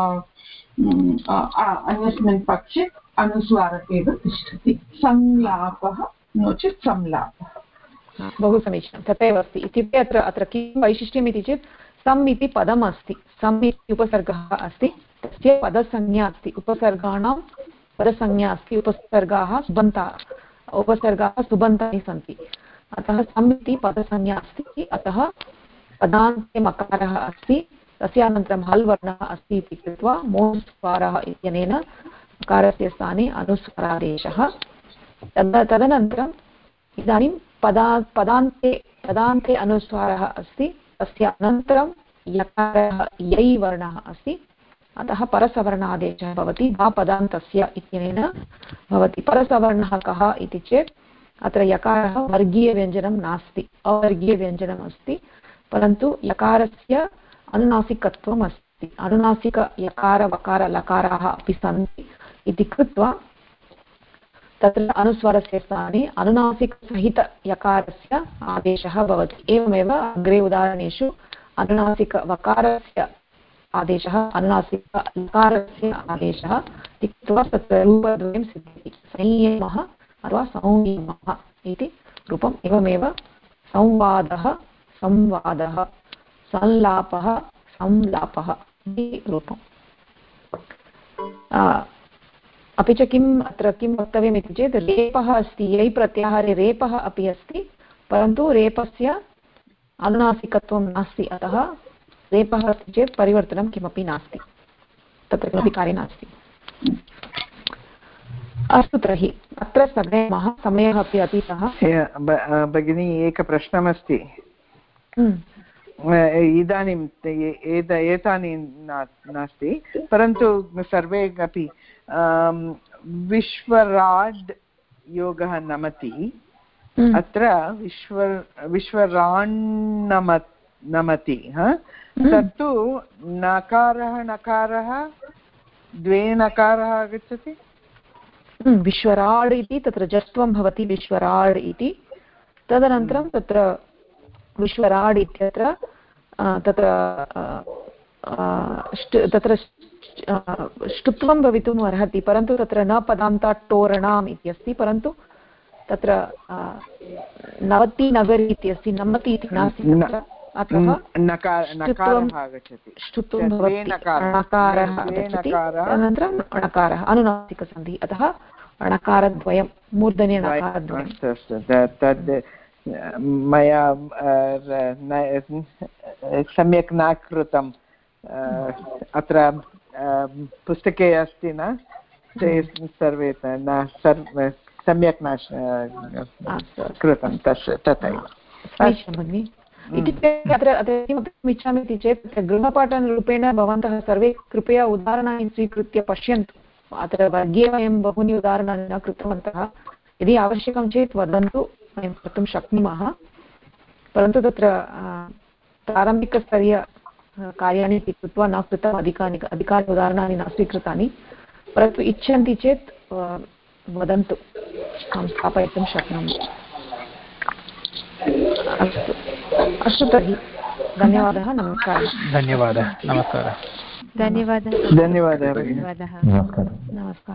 अन्यस्मिन् पक्षे अनुस्वारः एव तिष्ठति संलापः नो चेत् संलापः। बहु समीचीनं तथैव अस्ति। इत्युक्ते अत्र किं वैशिष्ट्यम् इति चेत् सम् इति पदम् अस्ति, सम् इति उपसर्गः अस्ति, तस्य पदसंज्ञा अस्ति, उपसर्गाणां पदसंज्ञा अस्ति, उपसर्गाः सुबन्तानि सन्ति, अतः सम् इति पदसंज्ञा अस्ति, अतः पदान्ते मकारः अस्ति, तस्य अनन्तरं हल् वर्णः अस्ति इति कृत्वा मोस्वारः इत्यनेन मकारस्य स्थाने अनुस्वारादेशः। तदनन्तरम् इदानीं पदान्ते अनुस्वारः अस्ति, तस्य अनन्तरं यकारः यै वर्णः अस्ति, अतः परसवर्णादेशः भवति वा पदान्तस्य इत्यनेन भवति। परसवर्णः कः इति चेत् अत्र यकारः वर्गीयव्यञ्जनं नास्ति, अवर्गीयव्यञ्जनम् अस्ति, परन्तु यकारस्य अनुनासिकत्वम् अस्ति, अनुनासिक यकार वकार लकाराः अपि सन्ति इति कृत्वा तत्र अनुस्वारस्य स्थाने अनुनासिकसहितयकारस्य आदेशः भवति। एवमेव अग्रे उदाहरणेषु अनुनासिकवकारस्य आदेशः अनुनासिकलकारस्य आदेशः इति कृत्वा तत्र रूपद्वयं सिद्ध्यति, संयमः अथवा संयमः इति रूपम्। एवमेव संवादः संवादः, संलापः संलापः इति रूपम्। अपि च किम् अत्र किं वक्तव्यम् इति चेत् रेपः अस्ति, यै प्रत्याहारे रेपः अपि अस्ति, परन्तु रेपस्य अनुनासिकत्वं नास्ति, अतः रेपः अस्ति चेत् परिवर्तनं किमपि नास्ति, तत्र किमपि कार्यं नास्ति। अस्तु तर्हि अत्र स्थगयामः, समयः अपि अतीतः। भगिनी एकः प्रश्नमस्ति। इदानीं एतानि नास्ति, परन्तु सर्वे अपि विश्वराड् योगः नमति, अत्र विश्वराण्णमति, तत्तु नकारः नकारः द्वे नकारः आगच्छति। विश्वराड् इति तत्र जस्त्वं भवति, विश्वराड् इति। तदनन्तरं तत्र विश्वराड् इत्यत्र तत्र ष्टुत्वं भवितुम् अर्हति, परन्तु तत्र न पदान्तात् टोरणाम् इत्यस्ति, परन्तु तत्र नवति नगरी इति अस्ति, नमति इति नास्ति, अतः ष्टुत्वं भवति, णकारः आगच्छति, अनन्तरं णकारः अनुनासिकसन्धिः, अतः णकारद्वयं मूर्धन्य णकारद्वयं। तद् मया सम्यक् न कृतम्, अत्र पुस्तके अस्ति न, ते सर्वे सम्यक् न कृतं तथैव। इत्युक्ते अत्र किमपि इच्छामि इति चेत् गृहपाठनरूपेण भवन्तः सर्वे कृपया उदाहरणानि स्वीकृत्य पश्यन्तु। अत्र वर्गे वयं बहूनि उदाहरणानि न कृतवन्तः, यदि आवश्यकं चेत् वदन्तु, वयं कर्तुं शक्नुमः, परन्तु तत्र प्रारम्भिकस्तरीय कार्याणि इति कृत्वा न कृतम्, अधिकानि उदाहरणानि न स्वीकृतानि, परन्तु इच्छन्ति चेत् वदन्तु, अहं स्थापयितुं शक्नोमि। अस्तु तर्हि धन्यवादः, नमस्कारः। धन्यवादः, नमस्कारः। धन्यवादः। धन्यवादः। नमस्कारः।